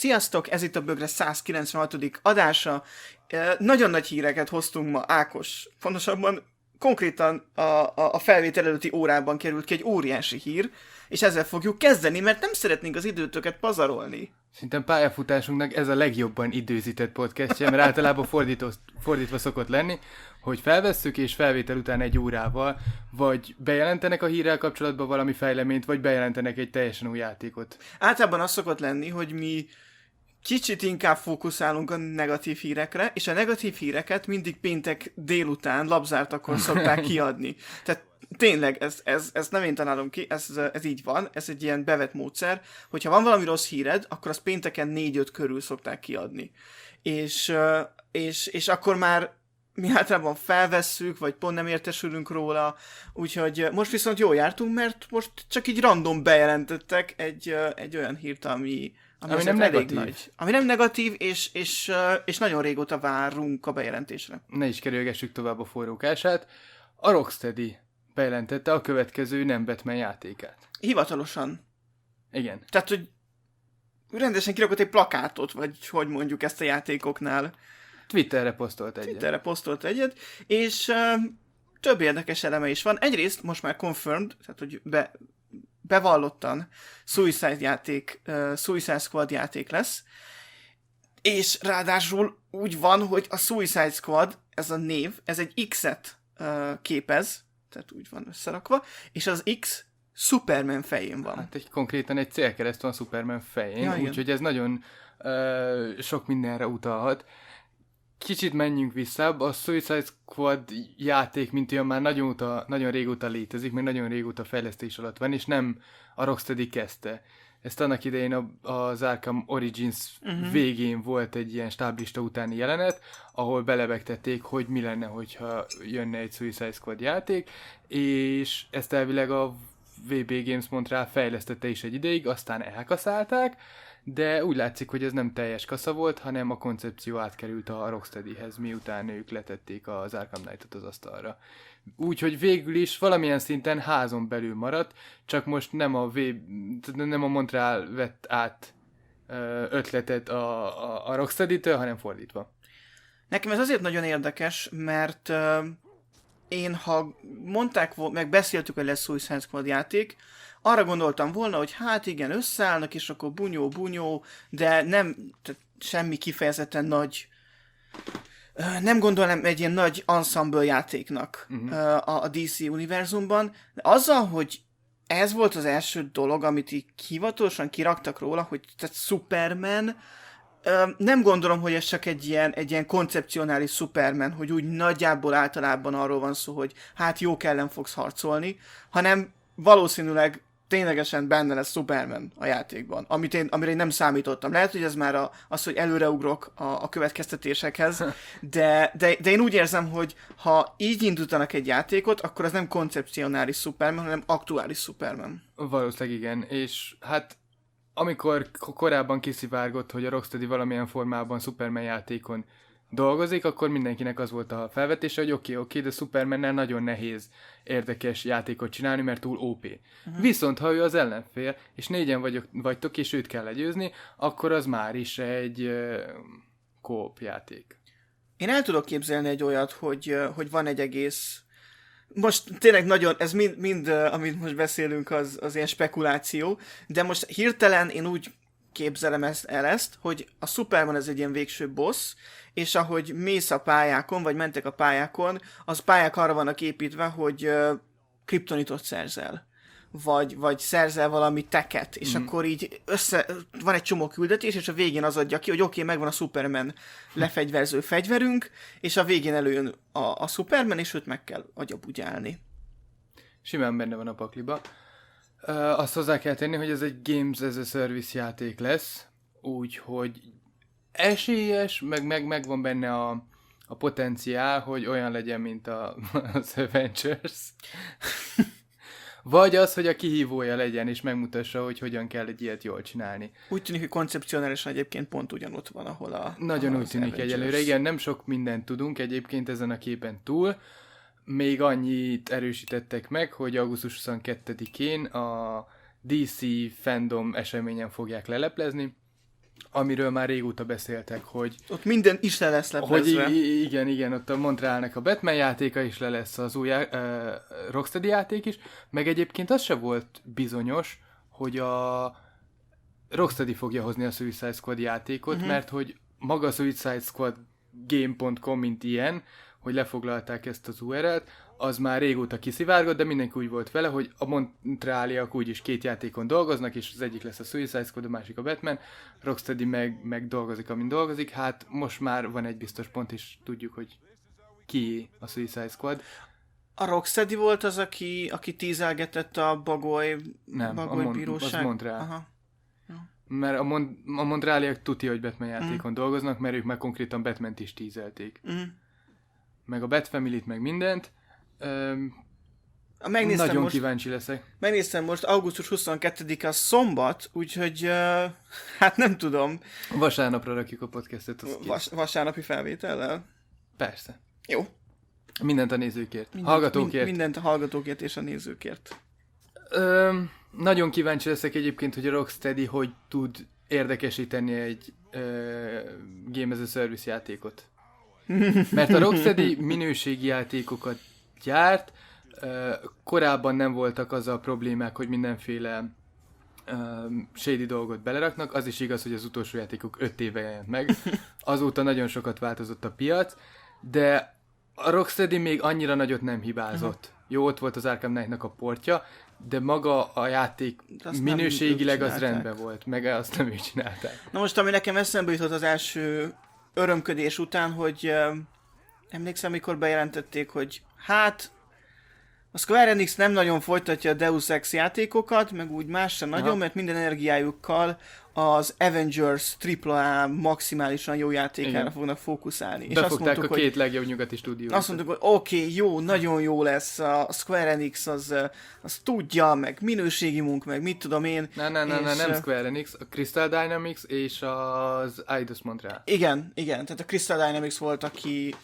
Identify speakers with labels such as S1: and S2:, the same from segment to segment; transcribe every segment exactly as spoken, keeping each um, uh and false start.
S1: Sziasztok, ez itt a Bögre száz kilencvenhatodik adása. Nagyon nagy híreket hoztunk ma, Ákos. Pontosabban konkrétan a, a, a felvétel előtti órában került ki egy óriási hír, és ezzel fogjuk kezdeni, mert nem szeretnénk az időtöket pazarolni.
S2: Szerintem pályafutásunknak ez a legjobban időzített podcastje, mert általában fordító, fordítva szokott lenni, hogy felvesszük, és felvétel után egy órával, vagy bejelentenek a hírrel kapcsolatban valami fejleményt, vagy bejelentenek egy teljesen új játékot.
S1: Általában az szokott lenni, hogy mi kicsit inkább fókuszálunk a negatív hírekre, és a negatív híreket mindig péntek délután, labzártakor szokták kiadni. Tehát tényleg, ez, ez, ez nem én találom ki, ez, ez így van, ez egy ilyen bevett módszer, hogyha van valami rossz híred, akkor azt pénteken négy-öt körül szokták kiadni. És, és, és akkor már mi általában felvesszük, vagy pont nem értesülünk róla, úgyhogy most viszont jól jártunk, mert most csak így random bejelentettek egy, egy olyan hírt, ami, ami,
S2: ami nem negatív. Nagy.
S1: Ami nem negatív, és, és, és nagyon régóta várunk a bejelentésre.
S2: Ne is kerülgessük tovább a forrókását. A Rocksteady bejelentette a következő nem Batman játékát.
S1: Hivatalosan.
S2: Igen.
S1: Tehát, hogy rendesen kirakott egy plakátot, vagy hogy mondjuk ezt a játékoknál.
S2: Twitterre posztolt egyet.
S1: Twitterre posztolt egyet, és uh, több érdekes eleme is van. Egyrészt most már confirmed, tehát hogy be, bevallottan Suicide játék, uh, Suicide Squad játék lesz, és ráadásul úgy van, hogy a Suicide Squad, ez a név, ez egy X-et uh, képez, tehát úgy van összerakva, és az X Superman fején van.
S2: Hát egy konkrétan egy célkereszt van Superman fején,
S1: ja,
S2: úgyhogy ez nagyon uh, sok mindenre utalhat. Kicsit menjünk vissza, a Suicide Squad játék, mint olyan már nagyon, óta, nagyon régóta létezik, még nagyon régóta fejlesztés alatt van, és nem a Rocksteady kezdte. Ezt annak idején az Arkham Origins uh-huh. végén volt egy ilyen stáblista utáni jelenet, ahol belebegtették, hogy mi lenne, hogyha jönne egy Suicide Squad játék, és ezt elvileg a vé bé Games Montreal fejlesztette is egy ideig, aztán elkaszálták, de úgy látszik, hogy ez nem teljes kasza volt, hanem a koncepció átkerült a Rocksteadyhez, miután ők letették az Arkham Knight-ot az asztalra. Úgyhogy végül is valamilyen szinten házon belül maradt, csak most nem a, v... nem a Montreal vett át ötletet a, a, a Rocksteady-től, hanem fordítva.
S1: Nekem ez azért nagyon érdekes, mert uh, én, ha mondták, meg beszéltük, hogy lesz Suicide Squad játék, arra gondoltam volna, hogy hát igen, összeállnak, és akkor bunyó-bunyó, de nem, semmi kifejezetten nagy, nem gondolom egy ilyen nagy ensemble játéknak uh-huh. a, a dé cé univerzumban, de azzal, hogy ez volt az első dolog, amit így hivatalosan kiraktak róla, hogy tehát Superman, nem gondolom, hogy ez csak egy ilyen, egy ilyen koncepcionális Superman, hogy úgy nagyjából általában arról van szó, hogy hát jók ellen fogsz harcolni, hanem valószínűleg ténylegesen benne lesz Superman a játékban, amit én, amire én nem számítottam. Lehet, hogy ez már a, az, hogy előreugrok a, a következtetésekhez, de, de, de én úgy érzem, hogy ha így indítanak egy játékot, akkor az nem koncepcionális Superman, hanem aktuális Superman.
S2: Valószínűleg igen, és hát amikor korábban kiszivárgott, hogy a Rocksteady valamilyen formában Superman játékon dolgozik, akkor mindenkinek az volt a felvetése, hogy oké, okay, oké, okay, de Supermannel nagyon nehéz érdekes játékot csinálni, mert túl ó pé. Uh-huh. Viszont, ha ő az ellenfél, és négyen vagyok, vagytok, és őt kell legyőzni, akkor az már is egy uh, co-op játék.
S1: Én el tudok képzelni egy olyat, hogy, uh, hogy van egy egész... Most tényleg nagyon, ez mind, mind uh, amit most beszélünk, az, az ilyen spekuláció, de most hirtelen én úgy képzelem ezt, el ezt, hogy a Superman ez egy ilyen végső boss, és ahogy mész a pályákon, vagy mentek a pályákon, az pályák arra vannak építve, hogy uh, kriptonitot szerzel. Vagy, vagy szerzel valami teket, és mm. akkor így össze, van egy csomó küldetés, és a végén az adja ki, hogy oké, okay, megvan a Superman lefegyverző fegyverünk, és a végén előjön a, a Superman, és őt meg kell agyabugyálni.
S2: Simán benne van a pakliba. Uh, azt hozzá kell tenni, hogy ez egy Games as a Service játék lesz, úgyhogy esélyes, meg, meg, meg van benne a, a potenciál, hogy olyan legyen, mint a, az Avengers. Vagy az, hogy a kihívója legyen, és megmutassa, hogy hogyan kell egy ilyet jól csinálni.
S1: Úgy tűnik, hogy koncepcionálisan egyébként pont ugyanott van, ahol a...
S2: Nagyon úgy tűnik Avengers. Egyelőre. Igen, nem sok mindent tudunk egyébként ezen a képen túl. Még annyit erősítettek meg, hogy augusztus huszonkettedikén a dé cé Fandom eseményen fogják leleplezni, amiről már régóta beszéltek, hogy...
S1: Ott minden is le lesz leplezve.
S2: Hogy i- igen, igen, ott a Montrealnek a Batman játéka is le lesz, az új uh, Rocksteady játék is, meg egyébként az se volt bizonyos, hogy a Rocksteady fogja hozni a Suicide Squad játékot, uh-huh. mert hogy maga a Suicide Squad game pont com, mint ilyen, hogy lefoglalták ezt az u er el-t, az már régóta kiszivárgott, de mindenki úgy volt vele, hogy a montrealiak úgyis két játékon dolgoznak, és az egyik lesz a Suicide Squad, a másik a Batman, Rocksteady meg, meg dolgozik, amin dolgozik, hát most már van egy biztos pont, és tudjuk, hogy ki a Suicide Squad.
S1: A Rocksteady volt az, aki, aki tízelgetett a bagoly,
S2: Nem,
S1: bagoly
S2: a Mon-
S1: bíróság?
S2: az Montreal.
S1: Aha.
S2: Mert a, Mon- a montrealiak tuti, hogy Batman játékon mm. dolgoznak, mert ők már konkrétan Batmant is tízelték. Mm. Meg a Batfamily-t, meg mindent. Öm, nagyon most, kíváncsi leszek.
S1: Megnéztem most, augusztus huszonkettedike a szombat, úgyhogy uh, hát nem tudom.
S2: Vasárnapra rakjuk a podcastet.
S1: Vas- vasárnapi felvétellel?
S2: Persze.
S1: Jó.
S2: Mindent a nézőkért.
S1: Mindent,
S2: hallgatókért.
S1: Mind, mindent a hallgatókért és a nézőkért.
S2: Öm, nagyon kíváncsi leszek egyébként, hogy a Rocksteady hogy tud érdekesíteni egy ö, Game as a Service játékot. Mert a Rocksteady minőségi játékokat gyárt, ö, korábban nem voltak azzal problémák, hogy mindenféle ö, shady dolgot beleraknak. Az is igaz, hogy az utolsó játékok öt éve jelent meg. Azóta nagyon sokat változott a piac, de a Rocksteady még annyira nagyot nem hibázott. Uh-huh. Jó, ott volt az Arkham Knight-nak a portja, de maga a játék minőségileg az rendben volt, meg azt nem ő csinálták.
S1: Na most, ami nekem eszembe jutott az első örömködés után, hogy uh, emlékszem, amikor bejelentették, hogy hát a Square Enix nem nagyon folytatja a Deus Ex játékokat, meg úgy más sem nagyon, Aha. mert minden energiájukkal az Avengers á á á maximálisan jó játékára Igen. fognak fókuszálni.
S2: Befogták és azt mondtuk, a két hogy, legjobb nyugati stúdiót.
S1: Azt mondtuk, hogy oké, okay, jó, nagyon jó lesz, a Square Enix az, az tudja, meg minőségi munk, meg mit tudom én.
S2: Ne, ne, ne, ne nem Square Enix, a Crystal Dynamics és az Eidos Montreal.
S1: Igen, igen, tehát a Crystal Dynamics volt, aki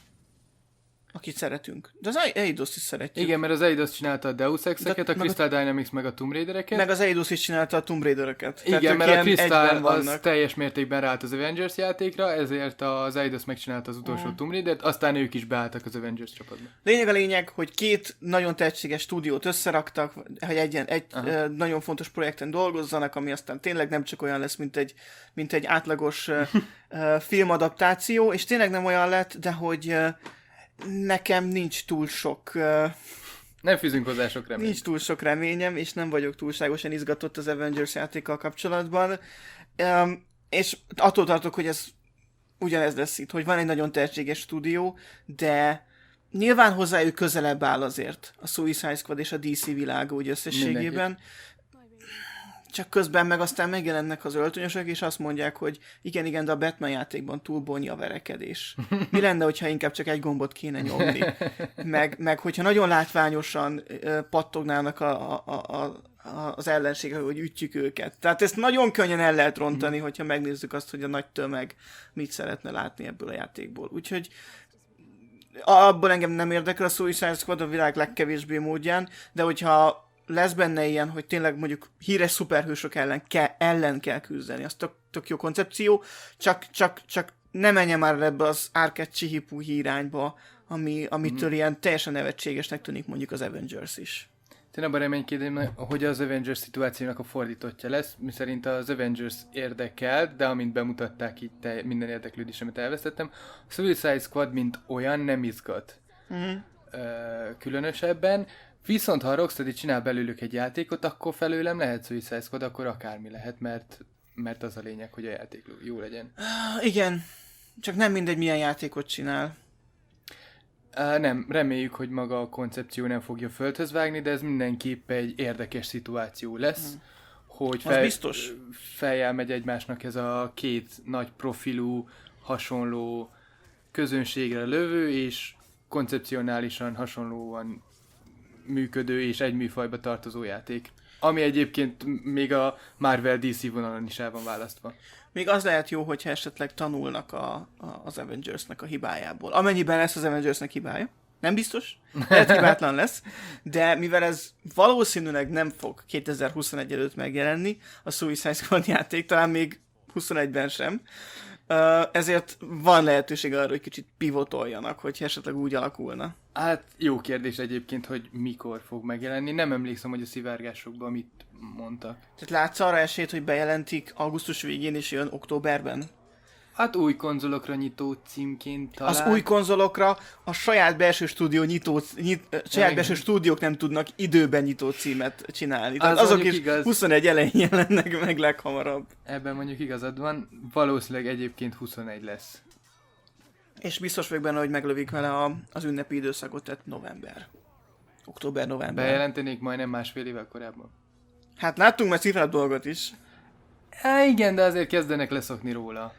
S1: akit szeretünk. De az Eidos is szeretjük.
S2: Igen, mert az Eidos csinálta a Deus Ex-eket, a Crystal a... Dynamics meg a Tomb Raider-eket.
S1: Meg az Eidos is csinálta a Tomb Raider-eket.
S2: Igen, mert a Crystal az teljes mértékben ráállt az Avengers játékra, ezért az Eidos megcsinálta az utolsó mm. Tomb Raider-t, aztán ők is beálltak az Avengers csapatba.
S1: Lényeg a lényeg, hogy két nagyon tehetséges stúdiót összeraktak, hogy egy, egy uh, nagyon fontos projekten dolgozzanak, ami aztán tényleg nem csak olyan lesz, mint egy, mint egy átlagos uh, uh, filmadaptáció, és tényleg nem olyan lett, de hogy uh, nekem nincs túl sok... Uh,
S2: nem fűzünk hozzá sok reményt.
S1: Nincs túl sok reményem, és nem vagyok túlságosan izgatott az Avengers játékkal kapcsolatban. Um, és attól tartok, hogy ez ugyanez lesz itt, hogy van egy nagyon tehetséges stúdió, de nyilván hozzájuk közelebb áll azért a Suicide Squad és a dé cé világa úgy összességében. Mindenki. Csak közben meg aztán megjelennek az öltönyösök, és azt mondják, hogy igen, igen, de a Batman játékban túl bonyja a verekedés. Mi lenne, hogyha inkább csak egy gombot kéne nyomni? Meg, meg hogyha nagyon látványosan uh, pattognának a, a, a, a, az ellenségek, hogy ütjük őket. Tehát ezt nagyon könnyen el lehet rontani, mm. hogyha megnézzük azt, hogy a nagy tömeg mit szeretne látni ebből a játékból. Úgyhogy abból engem nem érdekel a Suicide Squad a világ legkevésbé módján, de hogyha lesz benne ilyen, hogy tényleg mondjuk híres szuperhősök ellen, ke, ellen kell küzdeni. Az tök, tök jó koncepció, csak, csak, csak ne menjen már ebbe az arcade csihipú irányba, ami, amitől mm. ilyen teljesen nevetségesnek tűnik mondjuk az Avengers is.
S2: Én abban reménykedem, hogy az Avengers szituációnak a fordítottja lesz, miszerint az Avengers érdekelt, de amint bemutatták így te, minden érdeklődés, amit elvesztettem, a Suicide Squad mint olyan nem izgat. Mm. Ö, különösebben. Viszont ha a Rocksteady csinál belőlük egy játékot, akkor felőlem lehet Suicide Squad, akkor akármi lehet, mert, mert az a lényeg, hogy a játék jó legyen.
S1: Uh, igen, csak nem mindegy milyen játékot csinál.
S2: Uh, nem, reméljük, hogy maga a koncepció nem fogja földhöz vágni, de ez mindenképp egy érdekes szituáció lesz, hmm. hogy fel,
S1: biztos.
S2: feljel megy egymásnak ez a két nagy profilú, hasonló közönségre lövő, és koncepcionálisan hasonlóan működő és egy műfajba tartozó játék. Ami egyébként még a Marvel dé cé vonalon is el van választva.
S1: Még az lehet jó, hogyha esetleg tanulnak a, a, az Avengersnek a hibájából. Amennyiben lesz az Avengersnek hibája. Nem biztos, lehet hibátlan lesz, de mivel ez valószínűleg nem fog kétezer-huszonegy előtt megjelenni, a Suicide Squad játék talán még huszonegyben sem. Uh, ezért van lehetőség arra, hogy kicsit pivotoljanak, hogy esetleg úgy alakulna.
S2: Hát jó kérdés egyébként, hogy mikor fog megjelenni. Nem emlékszem, hogy a szivárgásokban mit mondtak.
S1: Tehát látsz arra esélyt, hogy bejelentik augusztus végén és jön októberben?
S2: Hát új konzolokra nyitó címként talán.
S1: Az új konzolokra a saját belső stúdió nyitó, nyit, saját
S2: igen.
S1: belső stúdiók nem tudnak időben nyitó címet csinálni. Tehát
S2: Az
S1: azok is
S2: igaz.
S1: huszonegy elején jelennek meg leghamarabb.
S2: Ebben mondjuk igazad van, valószínűleg egyébként huszonegy lesz.
S1: És biztos vagyok benne, hogy meglövik vele a, az ünnepi időszakot, tehát november. Október-november.
S2: Bejelentenék majdnem másfél évvel korábban.
S1: Hát láttunk már cifrább dolgot is.
S2: Há, igen, de azért kezdenek leszokni róla.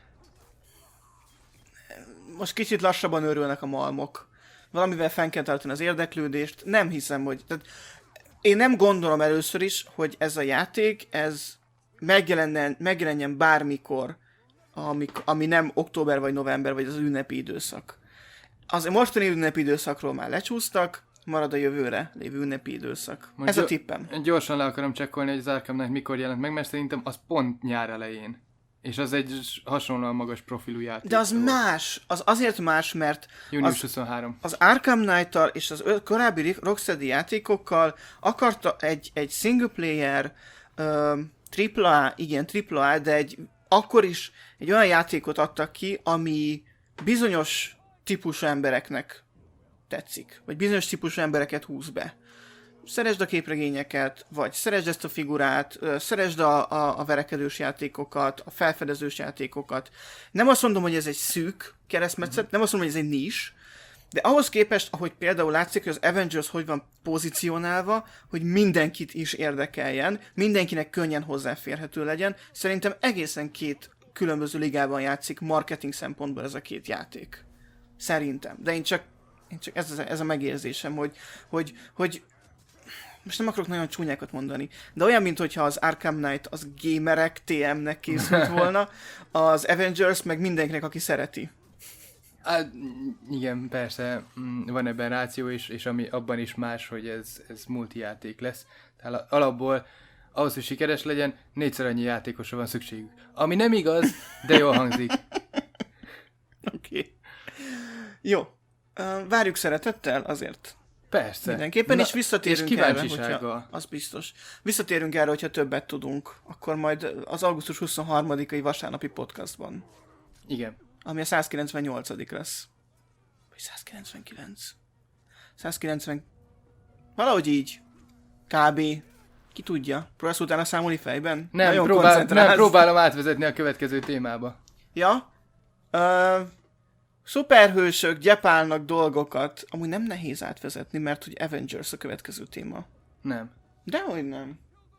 S1: Most kicsit lassabban örülnek a malmok. Valamivel fenn kell tartani az érdeklődést. Nem hiszem, hogy... Tehát én nem gondolom először is, hogy ez a játék, ez megjelenne, megjelenjen bármikor, amik, ami nem október vagy november, vagy az ünnepi időszak. Az mostani ünnepi időszakról már lecsúsztak, marad a jövőre lévő ünnepi időszak.
S2: Most
S1: ez a
S2: gy-
S1: tippem.
S2: Gyorsan le akarom csekkolni, hogy az Arkham Knight mikor jelent meg, mert szerintem az pont nyár elején. És az egy hasonlóan magas profilú játék.
S1: De az
S2: volt.
S1: más. Az azért más, mert
S2: június
S1: az,
S2: huszonhárom.
S1: az Arkham Knight-tal és az ö- korábbi Rocksteady játékokkal akarta egy, egy single player ö, tripla á, igen, tripla á, de egy, akkor is egy olyan játékot adtak ki, ami bizonyos típusú embereknek tetszik. Vagy bizonyos típusú embereket húz be. Szeresd a képregényeket, vagy szeresd ezt a figurát, szeresd a, a, a verekedős játékokat, a felfedezős játékokat. Nem azt mondom, hogy ez egy szűk keresztmetszet, mm-hmm. nem azt mondom, hogy ez egy nis, de ahhoz képest, ahogy például látszik, hogy az Avengers hogy van pozícionálva, hogy mindenkit is érdekeljen, mindenkinek könnyen hozzáférhető legyen, szerintem egészen két különböző ligában játszik marketing szempontból ez a két játék. Szerintem. De én csak, én csak ez, ez a megérzésem, hogy, hogy, hogy most nem akarok nagyon csúnyákat mondani, de olyan, mintha az Arkham Knight az gamerek té em-nek készült volna, az Avengers meg mindenkinek, aki szereti.
S2: Hát, igen, persze, van ebben ráció, és, és ami abban is más, hogy ez, ez multijáték lesz. Tehát alapból ahhoz, hogy sikeres legyen, négyszer annyi játékosra van szükségük. Ami nem igaz, de jól hangzik.
S1: Oké. Okay. Jó. Uh, várjuk szeretettel azért.
S2: Persze.
S1: Mindenképpen,
S2: Na,
S1: és visszatérünk
S2: és
S1: erre, hogyha, az biztos. Visszatérünk erre, hogyha többet tudunk, akkor majd az augusztus huszonharmadikai vasárnapi podcastban.
S2: Igen.
S1: Ami a százkilencvennyolcadik lesz. Vagy százkilencvenkilenc. százkilencven... Valahogy így. Kb. Ki tudja. Próbálsz utána számolni fejben?
S2: Nem, próbál, nem próbálom átvezetni a következő témába.
S1: Ja? Uh, szuperhősök gyepálnak dolgokat. Amúgy nem nehéz átvezetni, mert hogy Avengers a következő téma.
S2: Nem.
S1: Dehogy nem.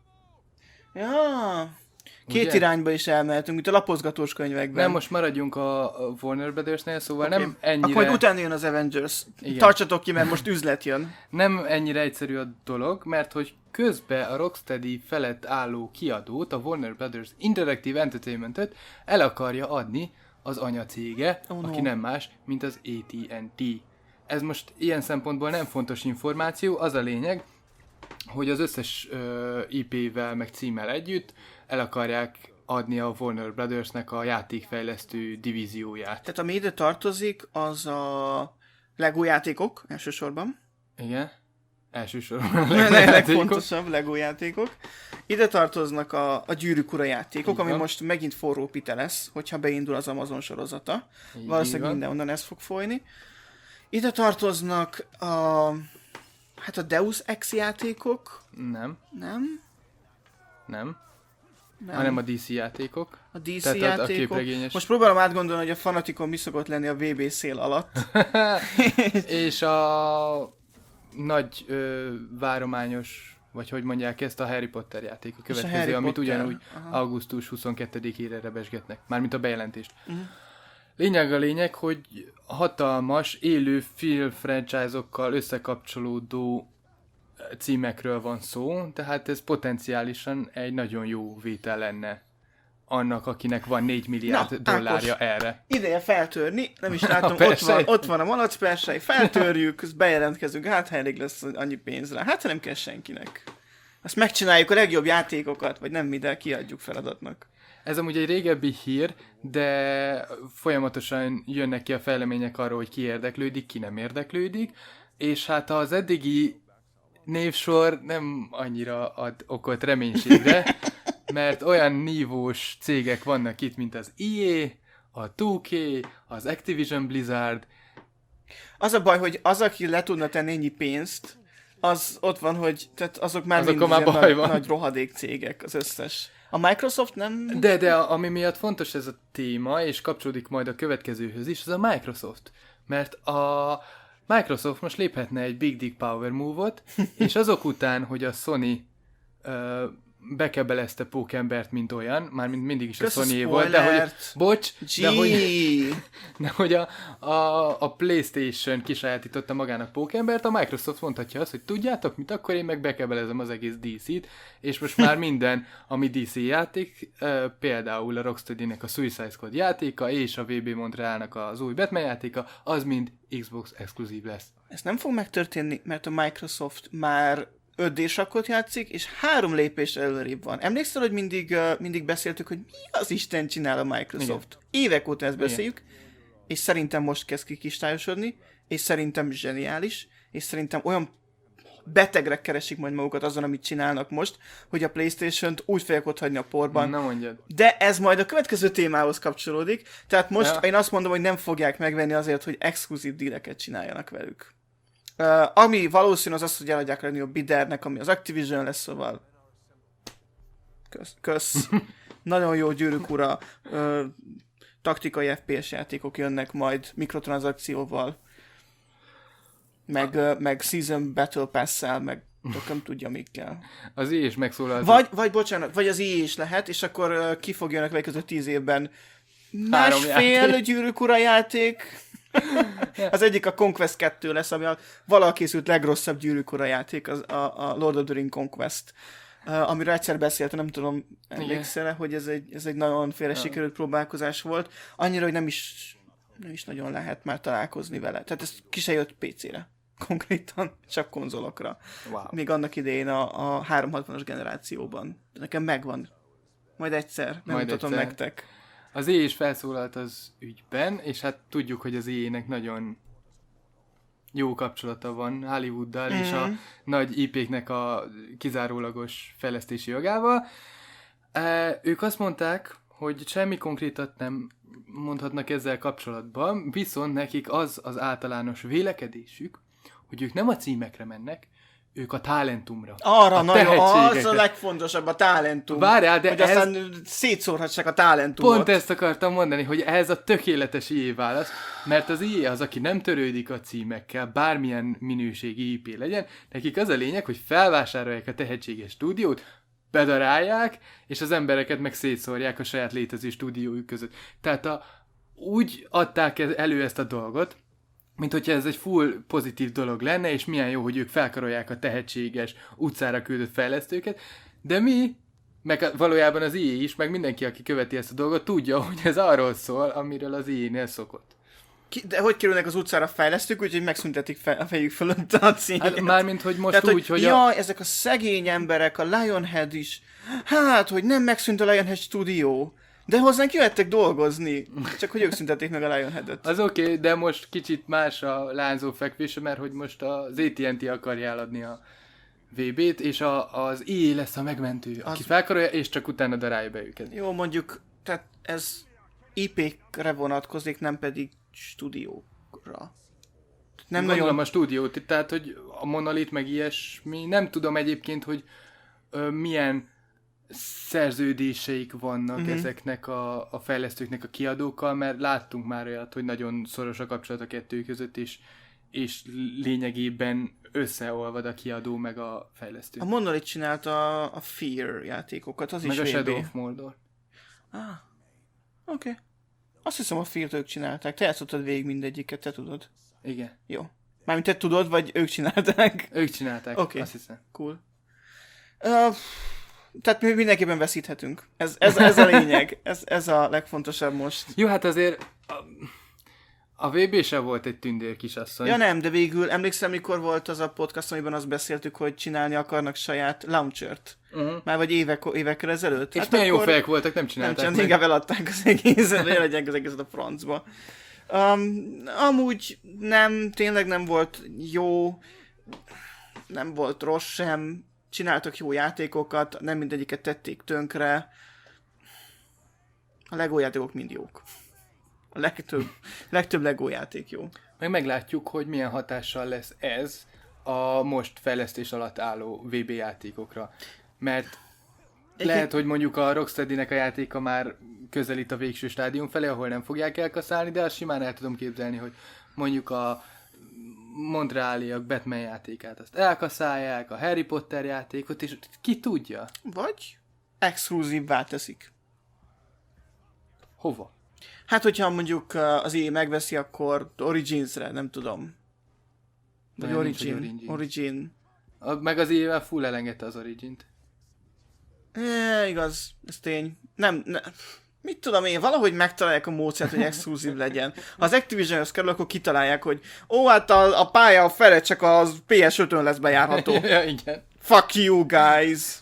S1: Ja... Két
S2: Ugye?
S1: irányba is elmehetünk, mint a lapozgatós könyvekben.
S2: Nem, most maradjunk a Warner Brothersnél, szóval okay. nem ennyire...
S1: Akkor majd utána jön az Avengers.
S2: Igen.
S1: Tartsatok ki, mert most üzlet jön.
S2: Nem ennyire egyszerű a dolog, mert hogy közben a Rocksteady felett álló kiadót, a Warner Brothers Interactive Entertainmentet el akarja adni az anyacége,
S1: Oh no.
S2: aki nem más, mint az á té and té. Ez most ilyen szempontból nem fontos információ, az a lényeg, hogy az összes uh, í pé-vel meg címmel együtt el akarják adni a Warner Brothersnek a játékfejlesztő divízióját.
S1: Tehát ami ide tartozik, az a Lego játékok elsősorban.
S2: Igen, elsősorban a
S1: Lego legfontosabb Lego játékok. Ide tartoznak a, a Gyűrűk Ura játékok,
S2: Így
S1: ami
S2: van.
S1: most megint forró pite lesz, hogyha beindul az Amazon sorozata.
S2: Így
S1: Valószínűleg
S2: van.
S1: mindenonnan ez fog folyni. Ide tartoznak a, hát a Deus Ex játékok,
S2: Nem,
S1: nem?
S2: nem,
S1: Nem.
S2: hanem a dé cé játékok.
S1: A dé cé
S2: Tehát a- a
S1: játékok.
S2: képregényes.
S1: Most próbálom átgondolni, hogy a Fanaticon mi szokott lenni a vé bé szél alatt.
S2: És a nagy ö, várományos, vagy hogy mondják ezt, a Harry Potter játék a következő,
S1: Harry
S2: amit
S1: Potter,
S2: ugyanúgy
S1: aha.
S2: augusztus huszonkettedikére rebesgetnek. Mármint a bejelentést.
S1: Uh-huh.
S2: Lényeg a lényeg, hogy hatalmas, élő film franchise-okkal összekapcsolódó címekről van szó, tehát ez potenciálisan egy nagyon jó vétel lenne annak, akinek van négy milliárd
S1: Na,
S2: dollárja
S1: Ákos,
S2: erre.
S1: Ideje feltörni, nem is látom, ott
S2: Persej.
S1: van, ott van a malac persej, feltörjük, azt bejelentkezünk, hát ha elég lesz annyi pénzre, hát ha nem kell senkinek. Azt megcsináljuk a legjobb játékokat, vagy nem mi, de kiadjuk feladatnak.
S2: Ez amúgy egy régebbi hír, de folyamatosan jönnek ki a fejlemények arról, hogy ki érdeklődik, ki nem érdeklődik, és hát az eddigi névsor nem annyira ad okot reménységre, mert olyan nívós cégek vannak itt, mint az í á, a two K, az Activision Blizzard.
S1: Az a baj, hogy az, aki le tudna tenni ennyi pénzt, az ott van, hogy tehát azok már
S2: Azok
S1: mind
S2: már
S1: ilyen
S2: baj
S1: nagy,
S2: van.
S1: nagy rohadék cégek, az összes. A Microsoft nem...
S2: De, de ami miatt fontos ez a téma, és kapcsolódik majd a következőhöz is, az a Microsoft. Mert a Microsoft most léphetne egy Big Dick Power Move-ot, és azok után, hogy a Sony uh, bekebelezte Pókembert, mint olyan, mármint mindig is
S1: Kösz
S2: a
S1: a
S2: Sony volt, de hogy,
S1: spoilert.
S2: bocs, de hogy,
S1: Gee.
S2: de hogy a, a, a PlayStation kisajátította magának Pókembert, a Microsoft mondhatja azt, hogy tudjátok mit, akkor én meg bekebelezem az egész dé cét, és most már minden, ami dé cé játék, például a Rocksteady-nek a Suicide Squad játéka, és a vé bé Montrealnak az új Batman játéka, az mind Xbox exkluzív lesz.
S1: Ez nem fog megtörténni, mert a Microsoft már öt dé sakkot játszik, és három lépés előrébb van. Emlékszel, hogy mindig, uh, mindig beszéltük, hogy mi az Isten csinál a Microsoft? Igen. Évek óta ezt beszéljük, igen. És szerintem most kezd kikristályosodni, és szerintem zseniális, és szerintem olyan betegre keresik majd magukat azon, amit csinálnak most, hogy a PlayStation-t úgy fogják ott hagyni a porban.
S2: Nem mondjad.
S1: De ez majd a következő témához kapcsolódik, tehát most ja. Én azt mondom, hogy nem fogják megvenni azért, hogy exkluzív díleket csináljanak velük. Uh, ami valószínű az az, hogy eladják lenni a Bidernek, ami az Activision lesz, szóval kösz. kösz. Nagyon jó Gyűrűk Ura uh, taktikai ef pé es játékok jönnek majd mikrotranszakcióval, meg, uh, meg Season Battle Pass-szel, meg tököm tudja mikkel.
S2: Az í á is megszólalt.
S1: Vagy, vagy bocsánat, vagy az í á is lehet, és akkor uh, ki fog jönnek meg között tíz évben másfél Gyűrűk Ura játék. Az egyik a Conquest kettő lesz, ami a valaha készült legrosszabb Gyűrűk Ura játék, az a, a Lord of the Ring Conquest. Uh, amiről egyszer beszéltem, nem tudom, emlékszel, hogy ez egy, ez egy nagyon félre sikerült próbálkozás volt. Annyira, hogy nem is, nem is nagyon lehet már találkozni vele. Tehát ez ki se jött pé cére. Konkrétan, csak konzolokra.
S2: Wow.
S1: Még annak idején a, a háromszázhatvanas generációban. De nekem megvan. Majd egyszer, nem mutatom nektek.
S2: Az í á is felszólalt az ügyben, és hát tudjuk, hogy az í á-nek nagyon jó kapcsolata van Hollywooddal, mm-hmm. és a nagy í péknek a kizárólagos fejlesztési jogával. E, ők azt mondták, hogy semmi konkrétat nem mondhatnak ezzel kapcsolatban, viszont nekik az az általános vélekedésük, hogy ők nem a címekre mennek, ők a talentumra.
S1: Arra
S2: a
S1: nagyon, az a legfontosabb, a talentum.
S2: Várjál, de
S1: hogy
S2: ez...
S1: aztán szétszórhassák a talentumot.
S2: Pont ezt akartam mondani, hogy ez a tökéletes í á válasz, mert az í á az, aki nem törődik a címekkel, bármilyen minőségi í pé legyen, nekik az a lényeg, hogy felvásárolják a tehetséges stúdiót, bedarálják, és az embereket meg szétszórják a saját létező stúdiójuk között. Tehát a, úgy adták elő ezt a dolgot, mint hogyha ez egy full pozitív dolog lenne, és milyen jó, hogy ők felkarolják a tehetséges, utcára küldött fejlesztőket, de mi, meg valójában az í á is, meg mindenki, aki követi ezt a dolgot, tudja, hogy ez arról szól, amiről az í á-nél szokott.
S1: Ki, de hogy kerülnek az utcára fejlesztők, úgyhogy megszüntetik fel, a fejük fölött a címet?
S2: Hát, mármint, hogy most
S1: Tehát,
S2: úgy, hogy...
S1: Jaj,
S2: a...
S1: ezek a szegény emberek, a Lionhead is, hát, hogy nem megszűnt a Lionhead stúdió, de hozzánk jöhettek dolgozni, csak hogy ők szüntették meg a Lionheadet.
S2: Az oké, okay, de most kicsit más a lánzó fekvése, mert hogy most az á té and té akarja eladni a vé bét, és a, az í á lesz a megmentő, aki az... felkarolja, és csak utána darálja be őket.
S1: Jó, mondjuk, tehát ez í pékre vonatkozik, nem pedig stúdiókra.
S2: Nem Gondolom nagyon... a stúdiót, tehát, hogy a Monolith meg ilyesmi, nem tudom egyébként, hogy ö, milyen szerződéseik vannak uh-huh. ezeknek a, a fejlesztőknek a kiadókkal, mert láttunk már olyat, hogy nagyon szoros a kapcsolat a kettő között, és, és lényegében összeolvad a kiadó meg a fejlesztő.
S1: A Monolith csinálta a, a Fear játékokat, az
S2: meg
S1: is
S2: a
S1: vé bé.
S2: Shadow of Mordor.
S1: Ah, oké. Okay. Azt hiszem a Fear-t ők csinálták. Te játszottad végig mindegyiket, te tudod.
S2: Igen.
S1: Jó. Mármint te tudod, vagy ők csinálták?
S2: Ők csinálták,
S1: okay.
S2: Azt hiszem.
S1: Cool. Uh, tehát mi mindenképpen veszíthetünk. Ez, ez, ez a lényeg. Ez, ez a legfontosabb most.
S2: Jó, hát azért a, a vé bé sem volt egy tündér kisasszony.
S1: Ja nem, de végül emlékszem, mikor volt az a podcast, amiben azt beszéltük, hogy csinálni akarnak saját launchert. Uh-huh. Már vagy évek, évekkel ezelőtt.
S2: És hát milyen jó fejek voltak, nem csinálták
S1: nem, csak inkább eladták az egészet, vagy eladják az egészet a francba. Um, amúgy nem, tényleg nem volt jó, nem volt rossz sem, csináltak jó játékokat, nem mindegyiket tették tönkre. A Lego játékok mind jók. A legtöbb, legtöbb Lego játék jó.
S2: Meg meglátjuk, hogy milyen hatással lesz ez a most fejlesztés alatt álló vé bé játékokra. Mert Egy lehet, hogy mondjuk a Rocksteadynek a játéka már közelít a végső stádium felé, ahol nem fogják elkaszálni, de azt simán el tudom képzelni, hogy mondjuk a montrealiak Batman játékát azt elkaszálják, a Harry Potter játékot, és ki tudja?
S1: Vagy exkluzívvá teszik.
S2: Hova?
S1: Hát, hogyha mondjuk az é megveszi, akkor Origins-re, nem tudom. Vagy Origin. Origin. Origin.
S2: A, meg az ével full elengedte az Origint.
S1: É, igaz, ez tény. Nem, ne, mit tudom én, valahogy megtalálják a módszert, hogy exkluzív legyen. Ha az Activision-höz kerül, akkor kitalálják, hogy ó, hát a, a pálya a fele csak az pé es ötön lesz bejárható.
S2: Ja, igen.
S1: Fuck you, guys!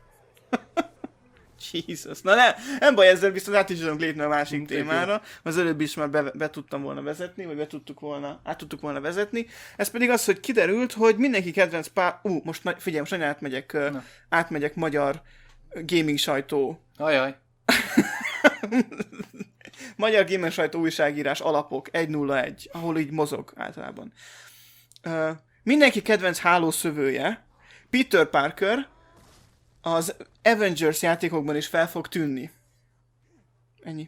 S1: Jesus. Na ne, nem baj, ezzel viszont át is tudunk lépni a másik Mint témára. Az előbb is már be, be tudtam volna vezetni, vagy be tudtuk volna, át tudtuk volna vezetni. Ez pedig az, hogy kiderült, hogy mindenki kedvenc pár... Ú, uh, most figyelj, most nagyon átmegyek, uh, átmegyek magyar gaming sajtó.
S2: Ajaj.
S1: Magyar gaming sajtó újságírás alapok egy nulla egy, ahol így mozog általában. Uh, mindenki kedvenc hálószövője, Peter Parker, az Avengers játékokban is fel fog tűnni. Ennyi.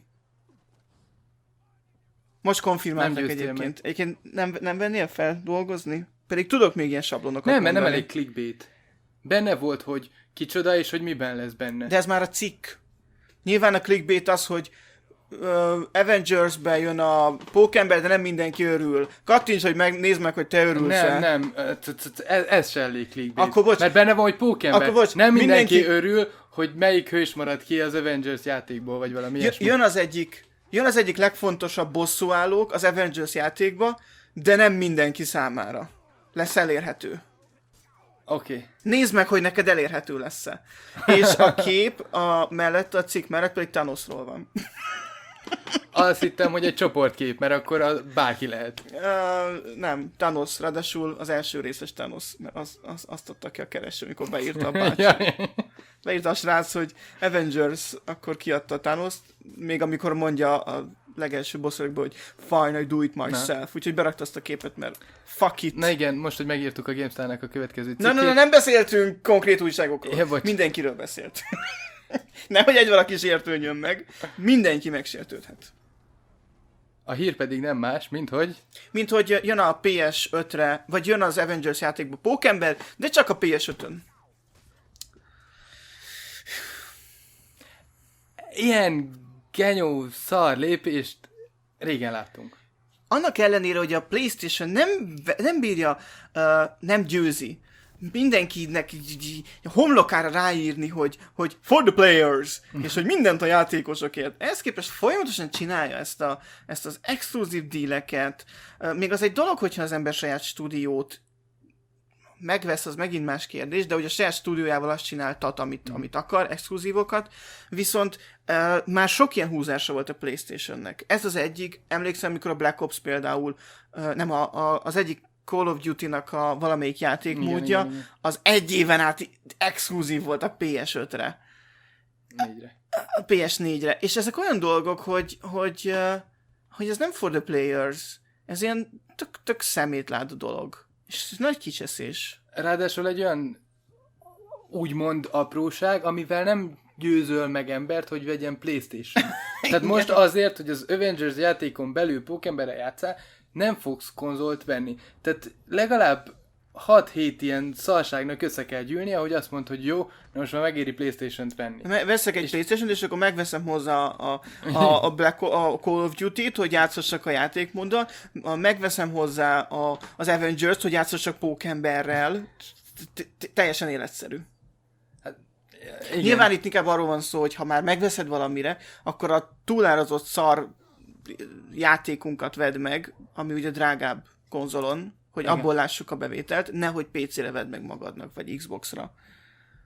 S1: Most konfirmáltak egyébként. Egyébként nem, nem vennél fel dolgozni? Pedig tudok még ilyen sablonokat
S2: Nem, mert nem elég clickbait. Benne volt, hogy kicsoda és hogy miben lesz benne.
S1: De ez már a cikk. Nyilván a clickbait az, hogy uh, Avengers-be jön a pókember, de nem mindenki örül. Kattints, hogy meg, nézd meg, hogy te örülsz-e.
S2: Nem, nem, ez, ez se elég clickbait.
S1: Akkor bocs.
S2: Mert benne van, hogy pókember.
S1: Bocs,
S2: nem mindenki,
S1: mindenki
S2: örül, hogy melyik hős marad ki az Avengers játékból, vagy valami ilyesmi.
S1: Jön az egyik, jön az egyik legfontosabb bosszúállók az Avengers játékba, de nem mindenki számára lesz elérhető.
S2: Oké. Okay.
S1: Nézd meg, hogy neked elérhető lesz-e. És a kép a mellett, a cikk mellett pedig Thanosról van.
S2: Azt hittem, hogy egy csoportkép, mert akkor a bárki lehet.
S1: Uh, nem, Thanos, ráadásul az első részes Thanos, mert az, az, azt adta ki a kereső, amikor beírta a bácsi. Beírta a srác, hogy Avengers, akkor kiadta Thanost, még amikor mondja a legelső bosszorokból, hogy fine, I do it myself. Úgyhogy berakta azt a képet, mert fuck it.
S2: Na igen, most, hogy megírtuk a GameStar-nak a következő cikkét.
S1: Na, na, na, nem beszéltünk konkrét újságokról.
S2: Ja,
S1: mindenkiről beszélt. Nehogy egy valaki sértődjön meg. Mindenki megsértődhet.
S2: A hír pedig nem más, mint hogy...
S1: Mint hogy jön a pé es ötre, vagy jön az Avengers játékba Pókember, de csak a pé es ötön.
S2: Ilyen genyó szar lépést régen láttunk.
S1: Annak ellenére, hogy a PlayStation nem, nem bírja, uh, nem győzi mindenkinek homlokára ráírni, hogy, hogy for the players, és hogy mindent a játékosokért. Ehhez képest folyamatosan csinálja ezt, a, ezt az exkluzív díleket. Még az egy dolog, hogyha az ember saját stúdiót megvesz, az megint más kérdés, de hogy a saját stúdiójával azt csináltat, amit, amit akar, exkluzívokat, viszont uh, már sok ilyen húzása volt a PlayStationnek. Ez az egyik, emlékszem, amikor a Black Ops például, uh, nem, a, a, az egyik Call of Duty-nak a valamelyik játékmódja, igen, igen. Az egy éven át exkluzív volt a pé es ötre.
S2: Négyre.
S1: A pé es négyre. És ezek olyan dolgok, hogy, hogy, uh, hogy ez nem for the players. Ez ilyen tök, tök szemétlátó dolog. És ez nagy kicseszés.
S2: Ráadásul egy olyan úgymond apróság, amivel nem győzöl meg embert, hogy vegyen PlayStation. Tehát most azért, hogy az Avengers játékon belül Pókemberrel játszál, nem fogsz konzolt venni. Tehát legalább hat-hét ilyen szarságnak össze kell gyűlni, ahogy azt mondta, hogy jó, most már megéri PlayStation-t venni.
S1: Veszek egy és... PlayStation-t, és akkor megveszem hozzá a, a, a, Black, a Call of Duty-t, hogy játszassak a játékmóddal, megveszem hozzá a, az Avengers-t, hogy játszassak Pókemberrel. Teljesen életszerű. Hát, nyilván itt inkább arról van szó, hogy ha már megveszed valamire, akkor a túlárazott szar játékunkat vedd meg, ami ugye drágább konzolon, hogy igen. Abból lássuk a bevételt, nehogy pé cére vedd meg magadnak, vagy Xboxra.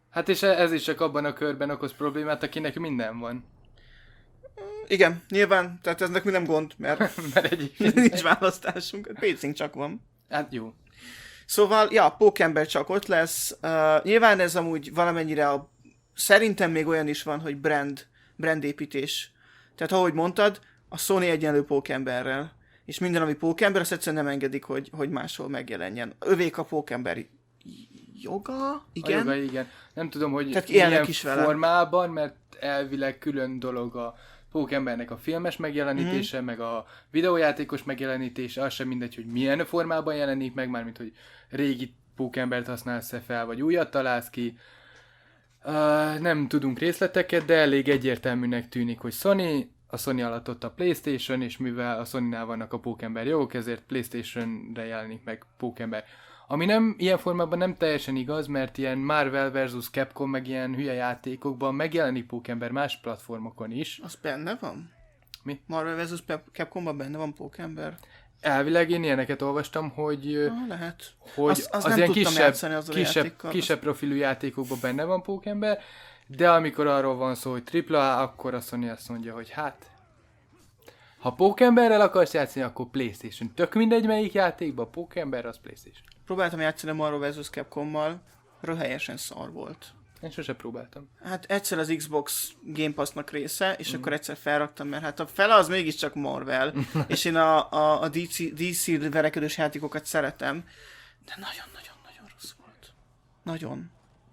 S2: Hát és ez is csak abban a körben okoz problémát, akinek minden van.
S1: Igen, nyilván, tehát eznek mi nem gond, mert,
S2: Mert egyébként
S1: nincs választásunk, pé cén csak van.
S2: Hát jó.
S1: Szóval, ja, Pókember csak ott lesz. Uh, nyilván ez amúgy valamennyire a, szerintem még olyan is van, hogy brand, brandépítés. Tehát ahogy mondtad, a Sony egyenlő Pókemberrel. És minden, ami Pókember, azt egyszerűen nem engedik, hogy, hogy máshol megjelenjen. Övék a Pókember joga? Igen?
S2: A joga, igen. Nem tudom, hogy
S1: Tehát
S2: milyen
S1: élnek is vele.
S2: formában, mert elvileg külön dolog a Pókembernek a filmes megjelenítése, mm-hmm. meg a videójátékos megjelenítése, az sem mindegy, hogy milyen formában jelenik meg, mármint, hogy régi Pókembert használsz-e fel, vagy újat találsz ki. Uh, nem tudunk részleteket, de elég egyértelműnek tűnik, hogy Sony, a Sony alatt ott a PlayStation, és mivel a Sonynál vannak a Pókember jogok, ezért PlayStation-re jelenik meg Pókember. Ami nem, ilyen formában nem teljesen igaz, mert ilyen Marvel versus. Capcom, meg ilyen hülye játékokban megjelenik Pókember más platformokon is.
S1: Az benne van?
S2: Mi?
S1: Marvel versus. Capcomban benne van Pókember?
S2: Elvileg én ilyeneket olvastam, hogy,
S1: ah, lehet.
S2: hogy
S1: az, az,
S2: az
S1: nem
S2: ilyen kisebb, kisebb, kisebb profilú játékokban benne van Pókember, de amikor arról van szó, hogy tripla á, akkor a Sony azt mondja, hogy hát, ha Pókemberrel akarsz játszani, akkor PlayStation. Tök mindegy melyik játékban, Pókember az PlayStation.
S1: Próbáltam játszani a Marvel versus. Capcommal, röhelyesen szar volt.
S2: Én sose próbáltam.
S1: Hát egyszer az Xbox Game Pass-nak része, és mm. akkor egyszer felraktam, mert hát a fele az mégiscsak Marvel, és én a, a, a dé cé, dé cé verekedős játékokat szeretem, de nagyon-nagyon-nagyon rossz volt. Nagyon.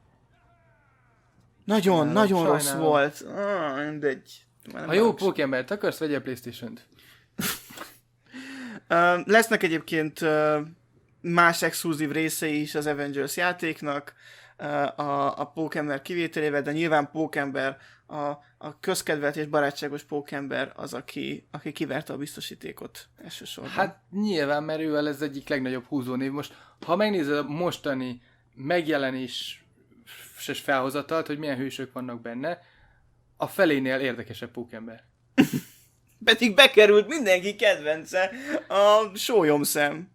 S1: Nagyon, sajnálom, nagyon sajnálom. Rossz volt. Ah, mindegy.
S2: Ha jó Pókembert akarsz, vegyél PlayStation-t.
S1: uh, lesznek egyébként uh, más exkluzív részei is az Avengers játéknak, a, a Pókember kivételével, de nyilván Pókember, a, a közkedvelt és barátságos Pókember az, aki, aki kiverte a biztosítékot elsősorban.
S2: Hát nyilván, mert ő ez egyik legnagyobb húzónév. Most, ha megnézed a mostani megjelenéses felhozatalt, hogy milyen hősök vannak benne, a felénél érdekesebb Pókember.
S1: Pedig bekerült mindenki kedvence, a sólyomszem.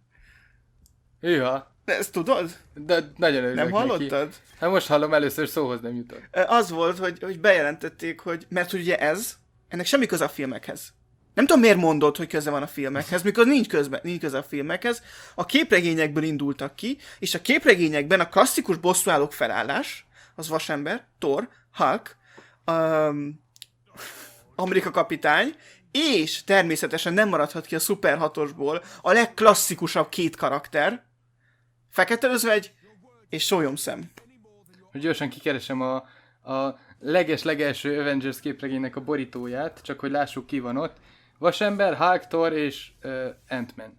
S2: Hűha.
S1: Ezt tudod?
S2: De nagyon örülök.
S1: Nem hallottad?
S2: Neki. Hát most hallom, először szóhoz nem jutott.
S1: Az volt, hogy, hogy bejelentették, hogy, mert ugye ez, ennek semmi köze a filmekhez. Nem tudom, miért mondod, hogy köze van a filmekhez, mikor nincs, közbe, nincs köze a filmekhez. A képregényekből indultak ki, és a képregényekben a klasszikus bosszúállók felállás, az Vasember, Thor, Hulk, um, Amerika kapitány, és természetesen nem maradhat ki a Szuper hatosból a legklasszikusabb két karakter, Fekete Özvegy és Sólyomszem.
S2: Hogy gyorsan kikeresem a, a leges-legelső Avengers képregénynek a borítóját, csak hogy lássuk ki van ott. Vasember, Hulk, Thor és uh, Ant-Man.